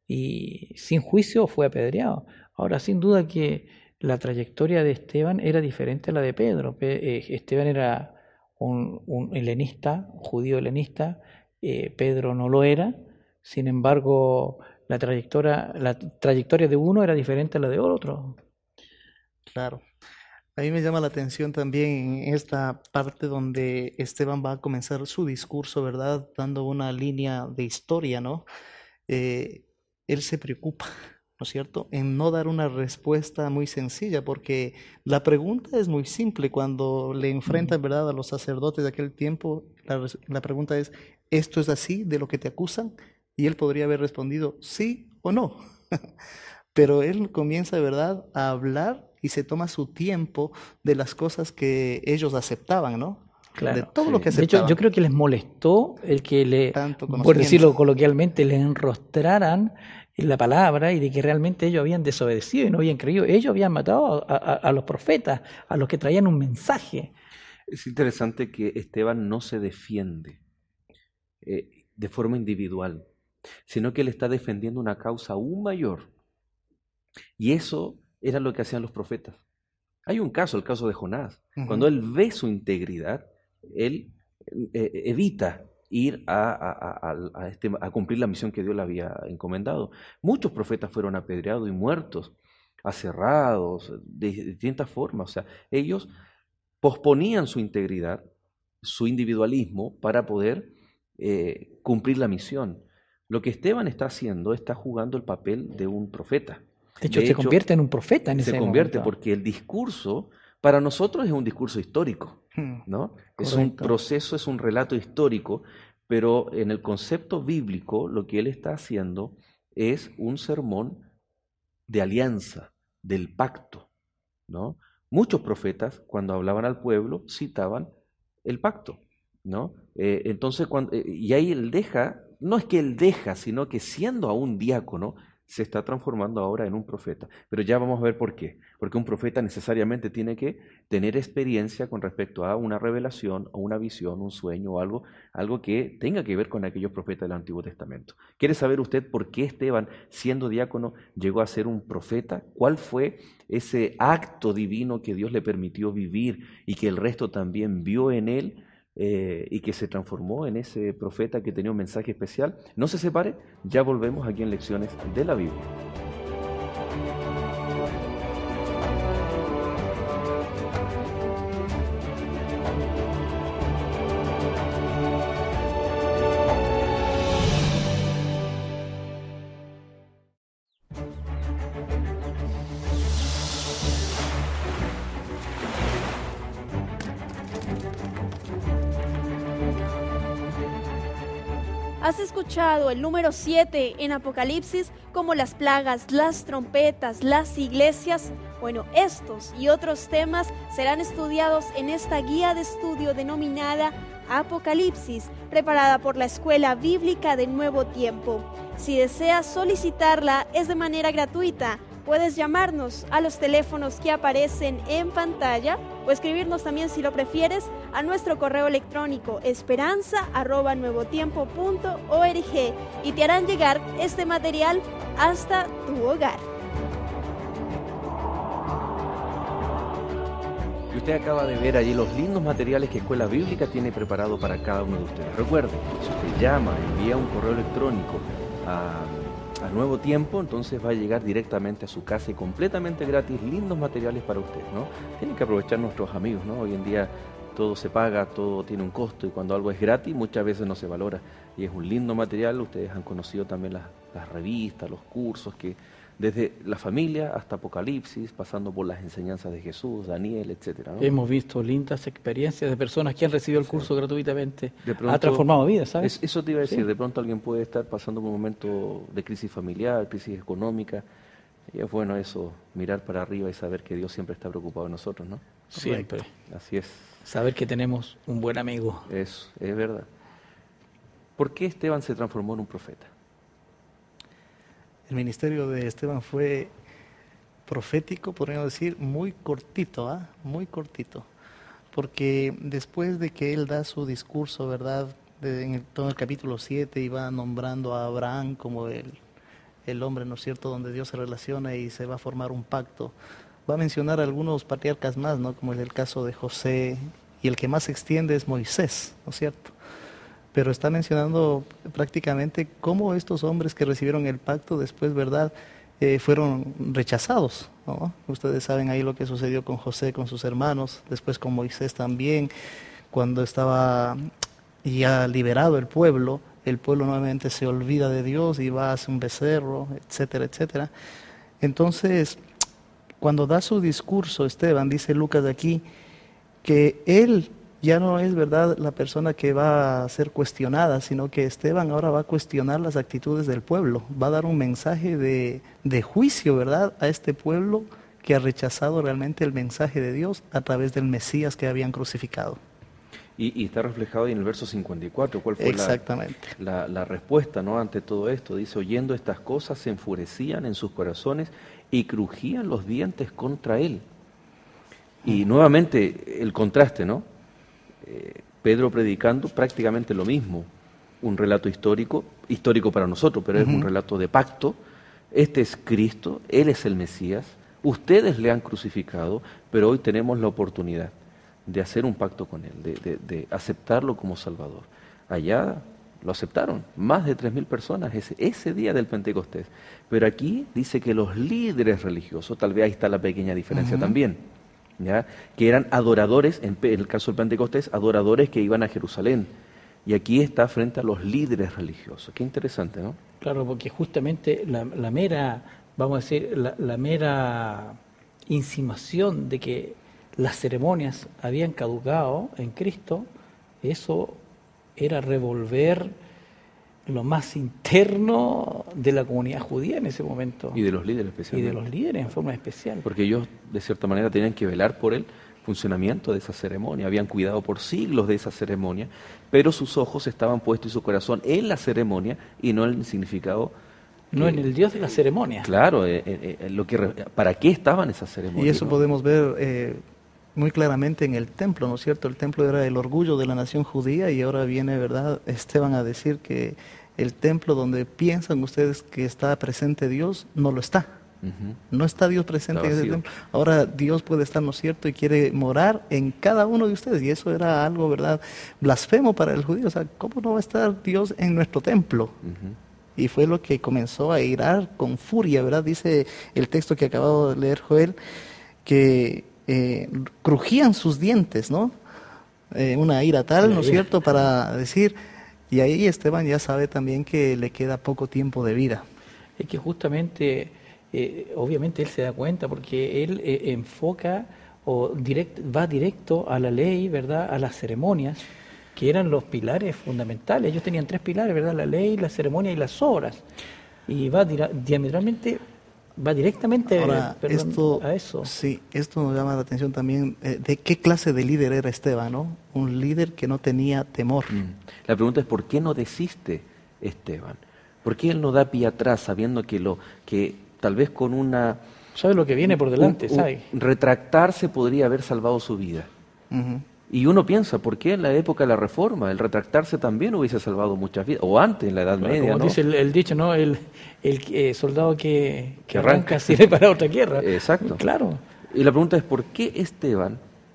y sin juicio fue apedreado. Ahora, sin duda que la trayectoria de Esteban era diferente a la de Pedro. Esteban era un, un helenista, un judío helenista. Eh, Pedro no lo era, sin embargo la trayectoria, la trayectoria de uno era diferente a la de otro. Claro, a mí me llama la atención también en esta parte donde Esteban va a comenzar su discurso, ¿verdad? Dando una línea de historia, ¿no? Eh, él se preocupa, ¿no es cierto?, en no dar una respuesta muy sencilla, porque la pregunta es muy simple. Cuando le enfrentan, ¿verdad?, a los sacerdotes de aquel tiempo, la, la pregunta es, ¿esto es así de lo que te acusan? Y él podría haber respondido sí o no. Pero él comienza, ¿verdad?, a hablar y se toma su tiempo de las cosas que ellos aceptaban, ¿no? Claro, de todo sí. lo que aceptaban. De hecho, yo creo que les molestó el que le, por decirlo coloquialmente, les enrostraran la palabra y de que realmente ellos habían desobedecido y no habían creído. Ellos habían matado a, a, a los profetas, a los que traían un mensaje. Es interesante que Esteban no se defiende eh, de forma individual, sino que él está defendiendo una causa aún mayor. Y eso era lo que hacían los profetas. Hay un caso, el caso de Jonás. Uh-huh. Cuando él ve su integridad, él eh, evita ir a, a, a, a, este, a cumplir la misión que Dios le había encomendado. Muchos profetas fueron apedreados y muertos, aserrados, de, de distintas formas. O sea, ellos posponían su integridad, su individualismo, para poder eh, cumplir la misión. Lo que Esteban está haciendo, está jugando el papel de un profeta. De hecho, de se hecho, convierte en un profeta en ese momento. Se convierte porque el discurso, para nosotros es un discurso histórico, ¿no? Es un proceso, es un relato histórico, pero en el concepto bíblico lo que él está haciendo es un sermón de alianza, del pacto, ¿no? Muchos profetas, cuando hablaban al pueblo, citaban el pacto, ¿no? Eh, entonces, cuando, eh, y ahí él deja, no es que él deja, sino que siendo aún diácono, se está transformando ahora en un profeta. Pero ya vamos a ver por qué. Porque un profeta necesariamente tiene que tener experiencia con respecto a una revelación, o una visión, un sueño o algo, algo que tenga que ver con aquellos profetas del Antiguo Testamento. ¿Quiere saber usted por qué Esteban, siendo diácono, llegó a ser un profeta? ¿Cuál fue ese acto divino que Dios le permitió vivir y que el resto también vio en él? Eh, y que se transformó en ese profeta que tenía un mensaje especial. No se separe, ya volvemos aquí en Lecciones de la Biblia. ¿Has escuchado el número siete en Apocalipsis como las plagas, las trompetas, las iglesias? Bueno, estos y otros temas serán estudiados en esta guía de estudio denominada Apocalipsis, preparada por la Escuela Bíblica del Nuevo Tiempo. Si deseas solicitarla, es de manera gratuita. Puedes llamarnos a los teléfonos que aparecen en pantalla o escribirnos también, si lo prefieres, a nuestro correo electrónico esperanza arroba nuevotiempo punto org y te harán llegar este material hasta tu hogar. Y usted acaba de ver allí los lindos materiales que Escuela Bíblica tiene preparado para cada uno de ustedes. Recuerde, si usted llama, envía un correo electrónico a... a Nuevo Tiempo, entonces va a llegar directamente a su casa y completamente gratis, lindos materiales para usted, ¿no? Tienen que aprovechar nuestros amigos, ¿no? Hoy en día todo se paga, todo tiene un costo y cuando algo es gratis muchas veces no se valora y es un lindo material. Ustedes han conocido también las, las revistas, los cursos que desde la familia hasta Apocalipsis, pasando por las enseñanzas de Jesús, Daniel, etcétera, ¿no? Hemos visto lindas experiencias de personas que han recibido el curso sí. gratuitamente. De pronto, ha transformado vidas, ¿sabes? Es, eso te iba a decir, sí. de pronto alguien puede estar pasando por un momento de crisis familiar, crisis económica, y es bueno eso, mirar para arriba y saber que Dios siempre está preocupado de nosotros, ¿no? Siempre. Así es. Saber que tenemos un buen amigo. Eso, es verdad. ¿Por qué Esteban se transformó en un profeta? El ministerio de Esteban fue profético, podríamos decir, muy cortito, ¿ah? ¿eh? Muy cortito. Porque después de que él da su discurso, ¿verdad? De, en el, todo el capítulo siete, y va nombrando a Abraham como el, el hombre, ¿no es cierto?, donde Dios se relaciona y se va a formar un pacto. Va a mencionar a algunos patriarcas más, ¿no?, como es el caso de José, y el que más se extiende es Moisés, ¿no es cierto? Pero está mencionando prácticamente cómo estos hombres que recibieron el pacto después, ¿verdad?, eh, fueron rechazados, ¿no? Ustedes saben ahí lo que sucedió con José, con sus hermanos, después con Moisés también, cuando estaba ya liberado el pueblo, el pueblo nuevamente se olvida de Dios y va hacia un becerro, etcétera, etcétera. Entonces, cuando da su discurso, Esteban, dice Lucas de aquí, que él ya no es, ¿verdad?, la persona que va a ser cuestionada, sino que Esteban ahora va a cuestionar las actitudes del pueblo, va a dar un mensaje de, de juicio, ¿verdad?, a este pueblo que ha rechazado realmente el mensaje de Dios a través del Mesías que habían crucificado. Y, y está reflejado en el verso cincuenta y cuatro, ¿cuál fue Exactamente. La, la, la respuesta, ¿no?, ante todo esto? Dice, oyendo estas cosas se enfurecían en sus corazones y crujían los dientes contra él. Y nuevamente el contraste, ¿no? Eh, Pedro predicando prácticamente lo mismo, un relato histórico, histórico para nosotros, pero uh-huh. es un relato de pacto. Este es Cristo, Él es el Mesías, ustedes le han crucificado, pero hoy tenemos la oportunidad de hacer un pacto con Él, de, de, de aceptarlo como Salvador. Allá lo aceptaron, más de tres mil personas ese, ese día del Pentecostés, pero aquí dice que los líderes religiosos, tal vez ahí está la pequeña diferencia uh-huh. también, ¿ya?, que eran adoradores, en el caso del Pentecostés, adoradores que iban a Jerusalén. Y aquí está frente a los líderes religiosos. Qué interesante, ¿no? Claro, porque justamente la, la mera, vamos a decir, la, la mera insinuación de que las ceremonias habían caducado en Cristo, eso era revolver lo más interno de la comunidad judía en ese momento. Y de los líderes especialmente. Y de los líderes en forma especial. Porque ellos, de cierta manera, tenían que velar por el funcionamiento de esa ceremonia. Habían cuidado por siglos de esa ceremonia, pero sus ojos estaban puestos y su corazón en la ceremonia y no en el significado No que, en el Dios de la ceremonia. Claro, eh, eh, lo que, ¿para qué estaban esas ceremonias? Y eso ¿no? podemos ver eh, muy claramente en el templo, ¿no es cierto? El templo era el orgullo de la nación judía y ahora viene, ¿verdad?, Esteban a decir que el templo donde piensan ustedes que está presente Dios, no lo está. Uh-huh. No está Dios presente Está en ese vacío. templo. Ahora Dios puede estar, ¿no es cierto?, y quiere morar en cada uno de ustedes. Y eso era algo, ¿verdad?, blasfemo para el judío. O sea, ¿cómo no va a estar Dios en nuestro templo? Uh-huh. Y fue lo que comenzó a irar con furia, ¿verdad? Dice el texto que acabado de leer Joel, que eh, crujían sus dientes, ¿no? Eh, una ira tal, ¿no es cierto?, para decir, y ahí Esteban ya sabe también que le queda poco tiempo de vida. Es que justamente, eh, obviamente él se da cuenta porque él eh, enfoca o direct, va directo a la ley, ¿verdad?, a las ceremonias, que eran los pilares fundamentales. Ellos tenían tres pilares, ¿verdad?, la ley, la ceremonia y las obras. Y va dira- diametralmente, va directamente Ahora, perdón, esto, a eso. Sí, esto nos llama la atención también eh, de qué clase de líder era Esteban, ¿no? Un líder que no tenía temor. Mm. La pregunta es ¿por qué no desiste Esteban? ¿Por qué él no da pie atrás sabiendo que lo que tal vez con una ¿Sabe lo que viene por delante? un- un- ¿Sabe? retractarse podría haber salvado su vida? Ujú. Y uno piensa, ¿por qué en la época de la Reforma el retractarse también hubiese salvado muchas vidas? O antes, en la Edad Claro, Media, como ¿no? dice el, el dicho, ¿no? El, el eh, soldado que, que Que arranca. arranca sirve para otra guerra. Exacto. Claro. Y la pregunta es, ¿por qué Esteban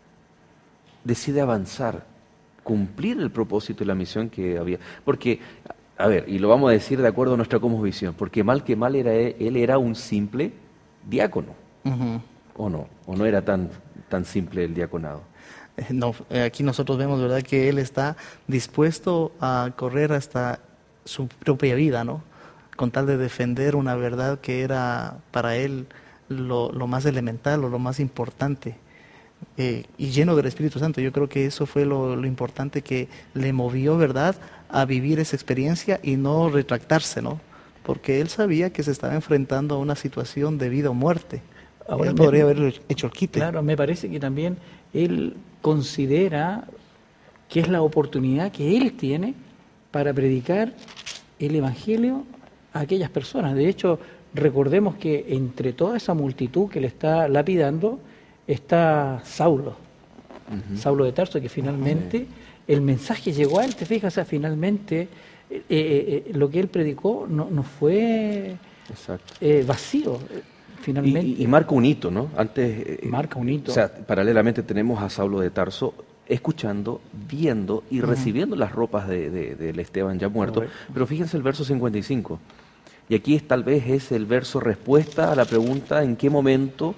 decide avanzar, cumplir el propósito y la misión que había? Porque, a ver, y lo vamos a decir de acuerdo a nuestra cosmovisión, porque mal que mal era él, él era un simple diácono, Ujú. ¿o no? ¿O no era tan, tan simple el diaconado? Eh, No, eh, aquí nosotros vemos, ¿verdad?, que él está dispuesto a correr hasta su propia vida, ¿no? Con tal de defender una verdad que era para él lo, lo más elemental o lo más importante. Eh, y lleno del Espíritu Santo. Yo creo que eso fue lo, lo importante que le movió, ¿verdad?, a vivir esa experiencia y no retractarse, ¿no? Porque él sabía que se estaba enfrentando a una situación de vida o muerte. Ahora él me- podría haber hecho el quite. Claro, me parece que también él considera que es la oportunidad que él tiene para predicar el Evangelio a aquellas personas. De hecho, recordemos que entre toda esa multitud que le está lapidando está Saulo, Ujú. Saulo de Tarso, que finalmente el mensaje llegó a él, te fijas, o sea, finalmente eh, eh, eh, lo que él predicó no, no fue Exacto. eh, vacío, eh, finalmente. Y, y marca un hito, ¿no? Antes, eh, Marca un hito. O sea, paralelamente tenemos a Saulo de Tarso escuchando, viendo y recibiendo las ropas de, de- del Esteban ya muerto. Correcto. Pero fíjense el verso cincuenta y cinco. Y aquí es, tal vez es el verso respuesta a la pregunta en qué momento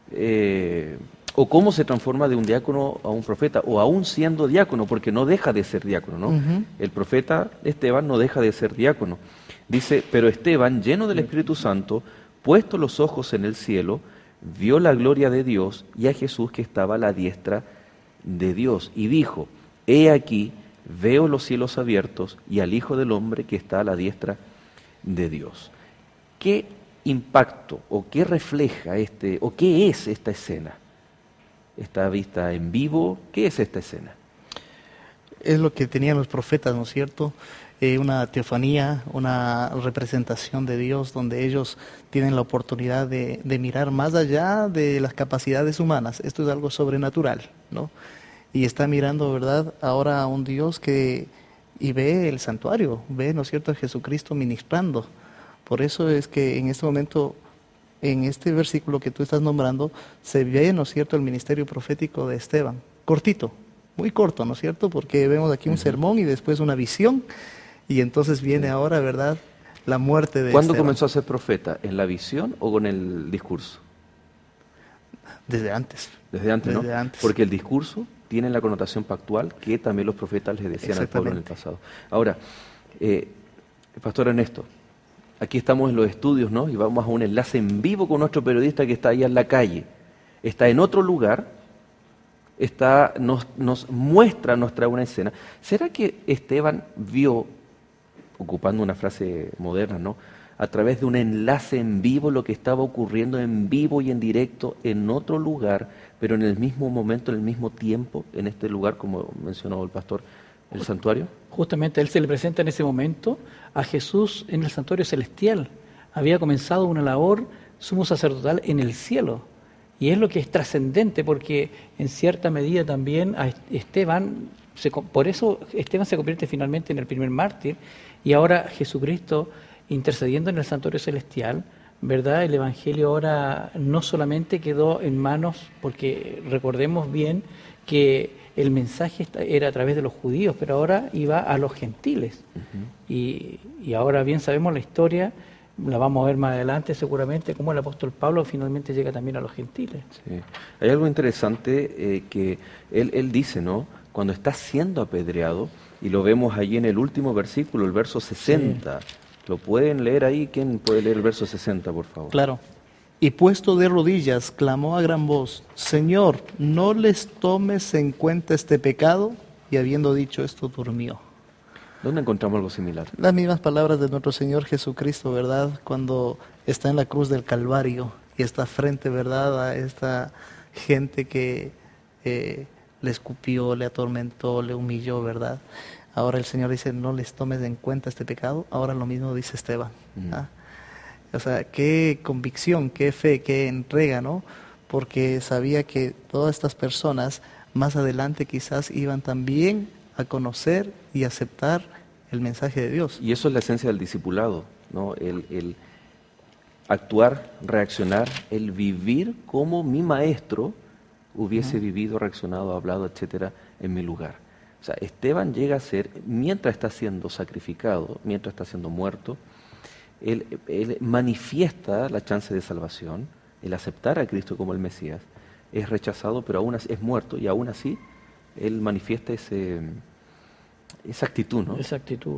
eh, o cómo se transforma de un diácono a un profeta, o aún siendo diácono, porque no deja de ser diácono, ¿no? Ujú. El profeta Esteban no deja de ser diácono. Dice, pero Esteban, lleno del Espíritu Santo, puesto los ojos en el cielo, vio la gloria de Dios y a Jesús que estaba a la diestra de Dios. Y dijo, he aquí, veo los cielos abiertos y al Hijo del Hombre que está a la diestra de Dios. ¿Qué impacto o qué refleja este, o qué es esta escena? ¿Está vista en vivo? ¿Qué es esta escena? Es lo que tenían los profetas, ¿no es cierto? Eh, una teofanía, una representación de Dios donde ellos tienen la oportunidad de, de mirar más allá de las capacidades humanas. Esto es algo sobrenatural, ¿no? Y está mirando, ¿verdad?, ahora a un Dios que, y ve el santuario, ve, ¿no es cierto?, a Jesucristo ministrando. Por eso es que en este momento, en este versículo que tú estás nombrando, se ve, ¿no es cierto?, el ministerio profético de Esteban. Cortito, muy corto, ¿no es cierto? Porque vemos aquí un Ujú. sermón y después una visión, y entonces viene Sí. ahora, ¿verdad?, la muerte de ¿Cuándo Esteban. comenzó a ser profeta? ¿En la visión o con el discurso? Desde antes. Desde antes, ¿no? Desde antes. Porque el discurso tiene la connotación pactual que también los profetas les decían al pueblo en el Exactamente. pasado. Ahora, eh, Pastor Ernesto, aquí estamos en los estudios, ¿no? Y vamos a un enlace en vivo con nuestro periodista que está ahí en la calle. Está en otro lugar, está, nos, nos muestra, nos trae una escena. ¿Será que Esteban vio, ocupando una frase moderna, ¿no?, a través de un enlace en vivo lo que estaba ocurriendo en vivo y en directo en otro lugar, pero en el mismo momento, en el mismo tiempo, en este lugar, como mencionó el pastor, el santuario? Justamente a él se le presenta en ese momento a Jesús en el santuario celestial, había comenzado una labor sumo sacerdotal en el cielo. Y es lo que es trascendente, porque en cierta medida también a Esteban, se, por eso Esteban se convierte finalmente en el primer mártir, y ahora Jesucristo intercediendo en el santuario celestial, ¿verdad? El Evangelio ahora no solamente quedó en manos, porque recordemos bien que el mensaje era a través de los judíos, pero ahora iba a los gentiles. Uh-huh. y, y ahora bien sabemos la historia, la vamos a ver más adelante seguramente, cómo el apóstol Pablo finalmente llega también a los gentiles. Sí. Hay algo interesante eh, que él, él dice, ¿no? Cuando está siendo apedreado, y lo vemos allí en el último versículo, el verso sesenta. Sí. ¿Lo pueden leer ahí? ¿Quién puede leer el verso sesenta, por favor? Claro. Y puesto de rodillas, clamó a gran voz, Señor, no les tomes en cuenta este pecado, y habiendo dicho esto, durmió. ¿Dónde encontramos algo similar? Las mismas palabras de nuestro Señor Jesucristo, ¿verdad? Cuando está en la cruz del Calvario y está frente, ¿verdad?, a esta gente que eh, le escupió, le atormentó, le humilló, ¿verdad? Ahora el Señor dice, no les tomes en cuenta este pecado. Ahora lo mismo dice Esteban. Mm. ¿Ah? O sea, qué convicción, qué fe, qué entrega, ¿no? Porque sabía que todas estas personas más adelante quizás iban también a conocer y aceptar el mensaje de Dios. Y eso es la esencia del discipulado, ¿no? El, el actuar, reaccionar, el vivir como mi maestro hubiese uh-huh. vivido, reaccionado, hablado, etcétera, en mi lugar. O sea, Esteban llega a ser, mientras está siendo sacrificado, mientras está siendo muerto, él, él manifiesta la chance de salvación, el aceptar a Cristo como el Mesías, es rechazado, pero aún así es muerto, y aún así él manifiesta ese, esa actitud, ¿no? Esa actitud.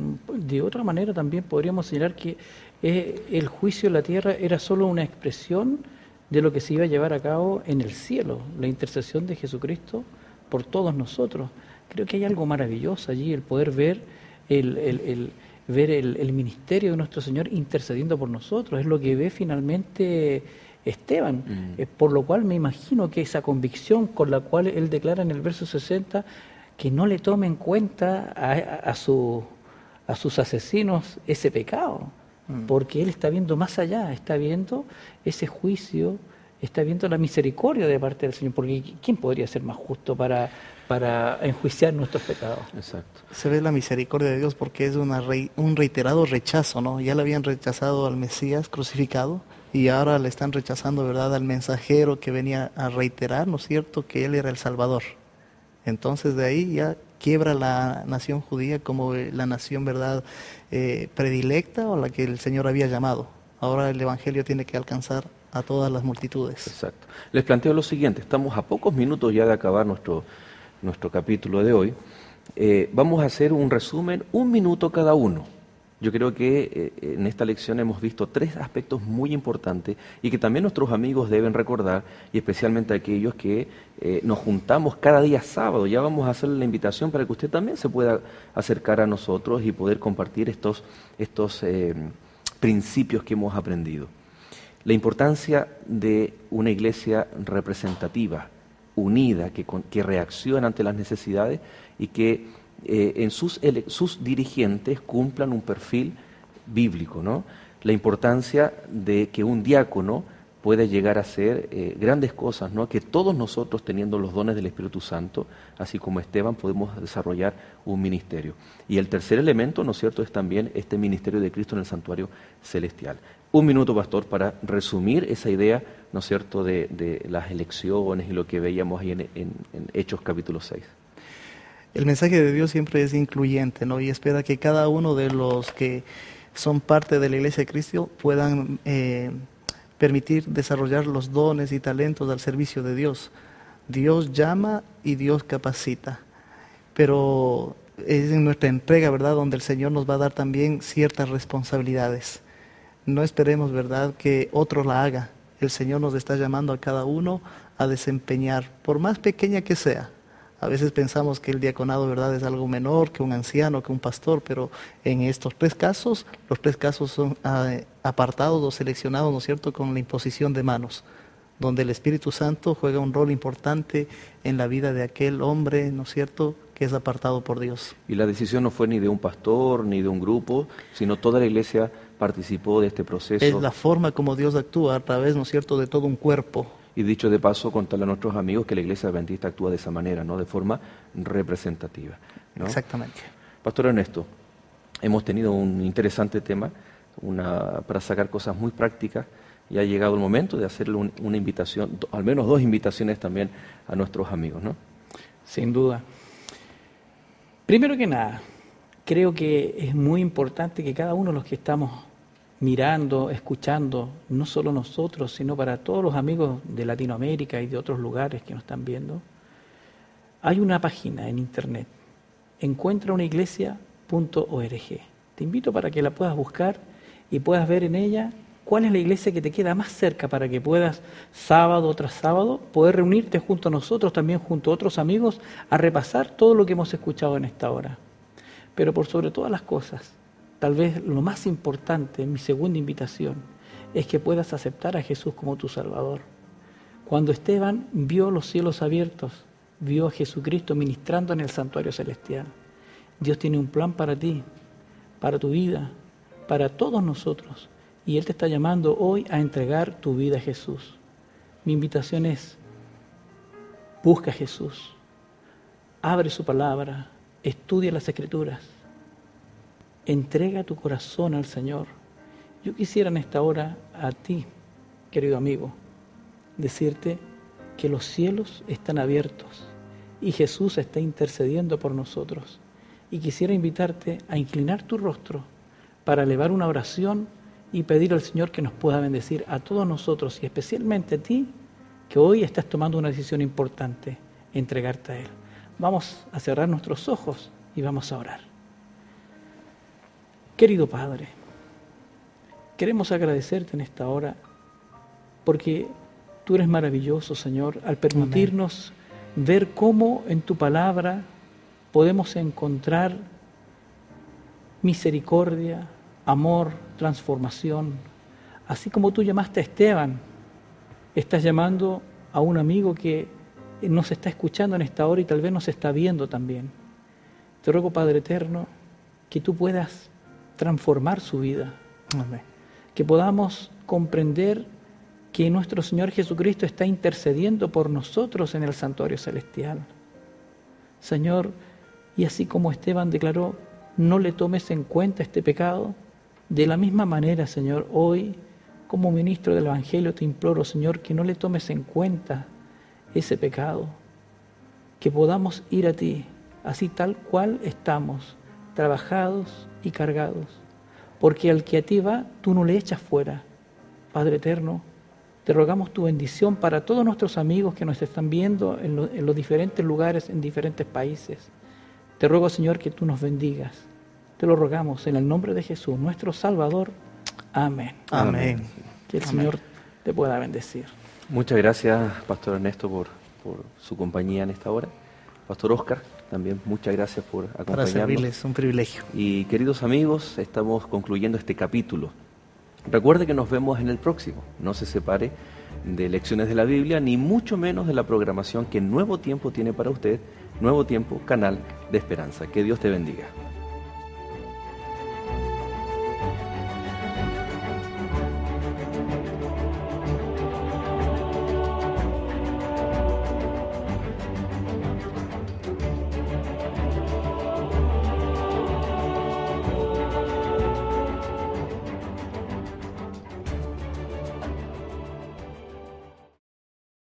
De otra manera también podríamos señalar que eh, el juicio en la tierra era solo una expresión de lo que se iba a llevar a cabo en el cielo, la intercesión de Jesucristo por todos nosotros. Creo que hay algo maravilloso allí, el poder ver el, el, el, ver el, el ministerio de nuestro Señor intercediendo por nosotros. Es lo que ve finalmente Esteban, mm. eh, por lo cual me imagino que esa convicción con la cual él declara en el verso sesenta que no le tome en cuenta a, a, a, su, a sus asesinos ese pecado, mm. porque él está viendo más allá, está viendo ese juicio, está viendo la misericordia de parte del Señor, porque ¿quién podría ser más justo para, para enjuiciar nuestros pecados? Exacto. Se ve la misericordia de Dios porque es una re, un reiterado rechazo, ¿no? Ya le habían rechazado al Mesías crucificado y ahora le están rechazando, ¿verdad?, al mensajero que venía a reiterar, ¿no es cierto?, que él era el Salvador. Entonces de ahí ya quiebra la nación judía como la nación, ¿verdad?, eh, predilecta o la que el Señor había llamado. Ahora el Evangelio tiene que alcanzar a todas las multitudes. Exacto. Les planteo lo siguiente, estamos a pocos minutos ya de acabar nuestro, nuestro capítulo de hoy. Eh, vamos a hacer un resumen, un minuto cada uno. Yo creo que eh, en esta lección hemos visto tres aspectos muy importantes y que también nuestros amigos deben recordar, y especialmente aquellos que eh, nos juntamos cada día sábado. Ya vamos a hacerle la invitación para que usted también se pueda acercar a nosotros y poder compartir estos, estos eh, principios que hemos aprendido. La importancia de una iglesia representativa, unida, que, que reacciona ante las necesidades y que eh, en sus, ele- sus dirigentes cumplan un perfil bíblico, ¿no? La importancia de que un diácono pueda llegar a hacer eh, grandes cosas, ¿no? Que todos nosotros, teniendo los dones del Espíritu Santo, así como Esteban, podemos desarrollar un ministerio. Y el tercer elemento, ¿no es cierto?, es también este ministerio de Cristo en el santuario celestial. Un minuto, pastor, para resumir esa idea, ¿no es cierto?, de, de las elecciones y lo que veíamos ahí en, en, en Hechos capítulo seis. El mensaje de Dios siempre es incluyente, ¿no? Y espera que cada uno de los que son parte de la Iglesia de Cristo puedan eh, permitir desarrollar los dones y talentos al servicio de Dios. Dios llama y Dios capacita, pero es en nuestra entrega, ¿verdad?, donde el Señor nos va a dar también ciertas responsabilidades. No esperemos, ¿verdad?, que otro la haga. El Señor nos está llamando a cada uno a desempeñar, por más pequeña que sea. A veces pensamos que el diaconado, ¿verdad?, es algo menor que un anciano, que un pastor, pero en estos tres casos, los tres casos son eh, apartados o seleccionados, ¿no es cierto?, con la imposición de manos, donde el Espíritu Santo juega un rol importante en la vida de aquel hombre, ¿no es cierto?, que es apartado por Dios. Y la decisión no fue ni de un pastor, ni de un grupo, sino toda la iglesia participó de este proceso. Es la forma como Dios actúa a través, ¿no es cierto?, de todo un cuerpo. Y dicho de paso, contarle a nuestros amigos que la Iglesia Adventista actúa de esa manera, ¿no? De forma representativa, ¿no? Exactamente. Pastor Ernesto, hemos tenido un interesante tema una, para sacar cosas muy prácticas y ha llegado el momento de hacerle un, una invitación, do, al menos dos invitaciones también a nuestros amigos, ¿no? Sin duda. Primero que nada, creo que es muy importante que cada uno de los que estamos mirando, escuchando, no solo nosotros, sino para todos los amigos de Latinoamérica y de otros lugares que nos están viendo, hay una página en internet, encuentra una iglesia punto org. Te invito para que la puedas buscar y puedas ver en ella cuál es la iglesia que te queda más cerca para que puedas, sábado tras sábado, poder reunirte junto a nosotros, también junto a otros amigos, a repasar todo lo que hemos escuchado en esta hora. Pero por sobre todas las cosas, tal vez lo más importante, mi segunda invitación, es que puedas aceptar a Jesús como tu Salvador. Cuando Esteban vio los cielos abiertos, vio a Jesucristo ministrando en el santuario celestial. Dios tiene un plan para ti, para tu vida, para todos nosotros. Y Él te está llamando hoy a entregar tu vida a Jesús. Mi invitación es, busca a Jesús, abre su palabra, estudia las Escrituras, entrega tu corazón al Señor. Yo quisiera en esta hora a ti, querido amigo, decirte que los cielos están abiertos y Jesús está intercediendo por nosotros. Y quisiera invitarte a inclinar tu rostro para elevar una oración y pedir al Señor que nos pueda bendecir a todos nosotros y especialmente a ti, que hoy estás tomando una decisión importante, entregarte a Él. Vamos a cerrar nuestros ojos y vamos a orar. Querido Padre, queremos agradecerte en esta hora porque tú eres maravilloso, Señor, al permitirnos Amén. Ver cómo en tu palabra podemos encontrar misericordia, amor, transformación. Así como tú llamaste a Esteban, estás llamando a un amigo que nos está escuchando en esta hora y tal vez nos está viendo también. Te ruego, Padre eterno, que tú puedas transformar su vida. Amén. Que podamos comprender que nuestro Señor Jesucristo está intercediendo por nosotros en el santuario celestial. Señor, y así como Esteban declaró, no le tomes en cuenta este pecado, de la misma manera, Señor, hoy, como ministro del Evangelio, te imploro, Señor, que no le tomes en cuenta ese pecado, que podamos ir a ti, así tal cual estamos, trabajados y cargados, porque al que a ti va, tú no le echas fuera. Padre eterno, te rogamos tu bendición para todos nuestros amigos que nos están viendo en, lo, en los diferentes lugares, en diferentes países. Te ruego, Señor, que tú nos bendigas. Te lo rogamos en el nombre de Jesús, nuestro Salvador. Amén. Amén. Que el Amén. Señor te pueda bendecir. Muchas gracias, Pastor Ernesto, por, por su compañía en esta hora. Pastor Oscar, también muchas gracias por acompañarnos. Para servirles, un privilegio. Y queridos amigos, estamos concluyendo este capítulo. Recuerde que nos vemos en el próximo. No se separe de Lecciones de la Biblia, ni mucho menos de la programación que Nuevo Tiempo tiene para usted. Nuevo Tiempo, canal de esperanza. Que Dios te bendiga.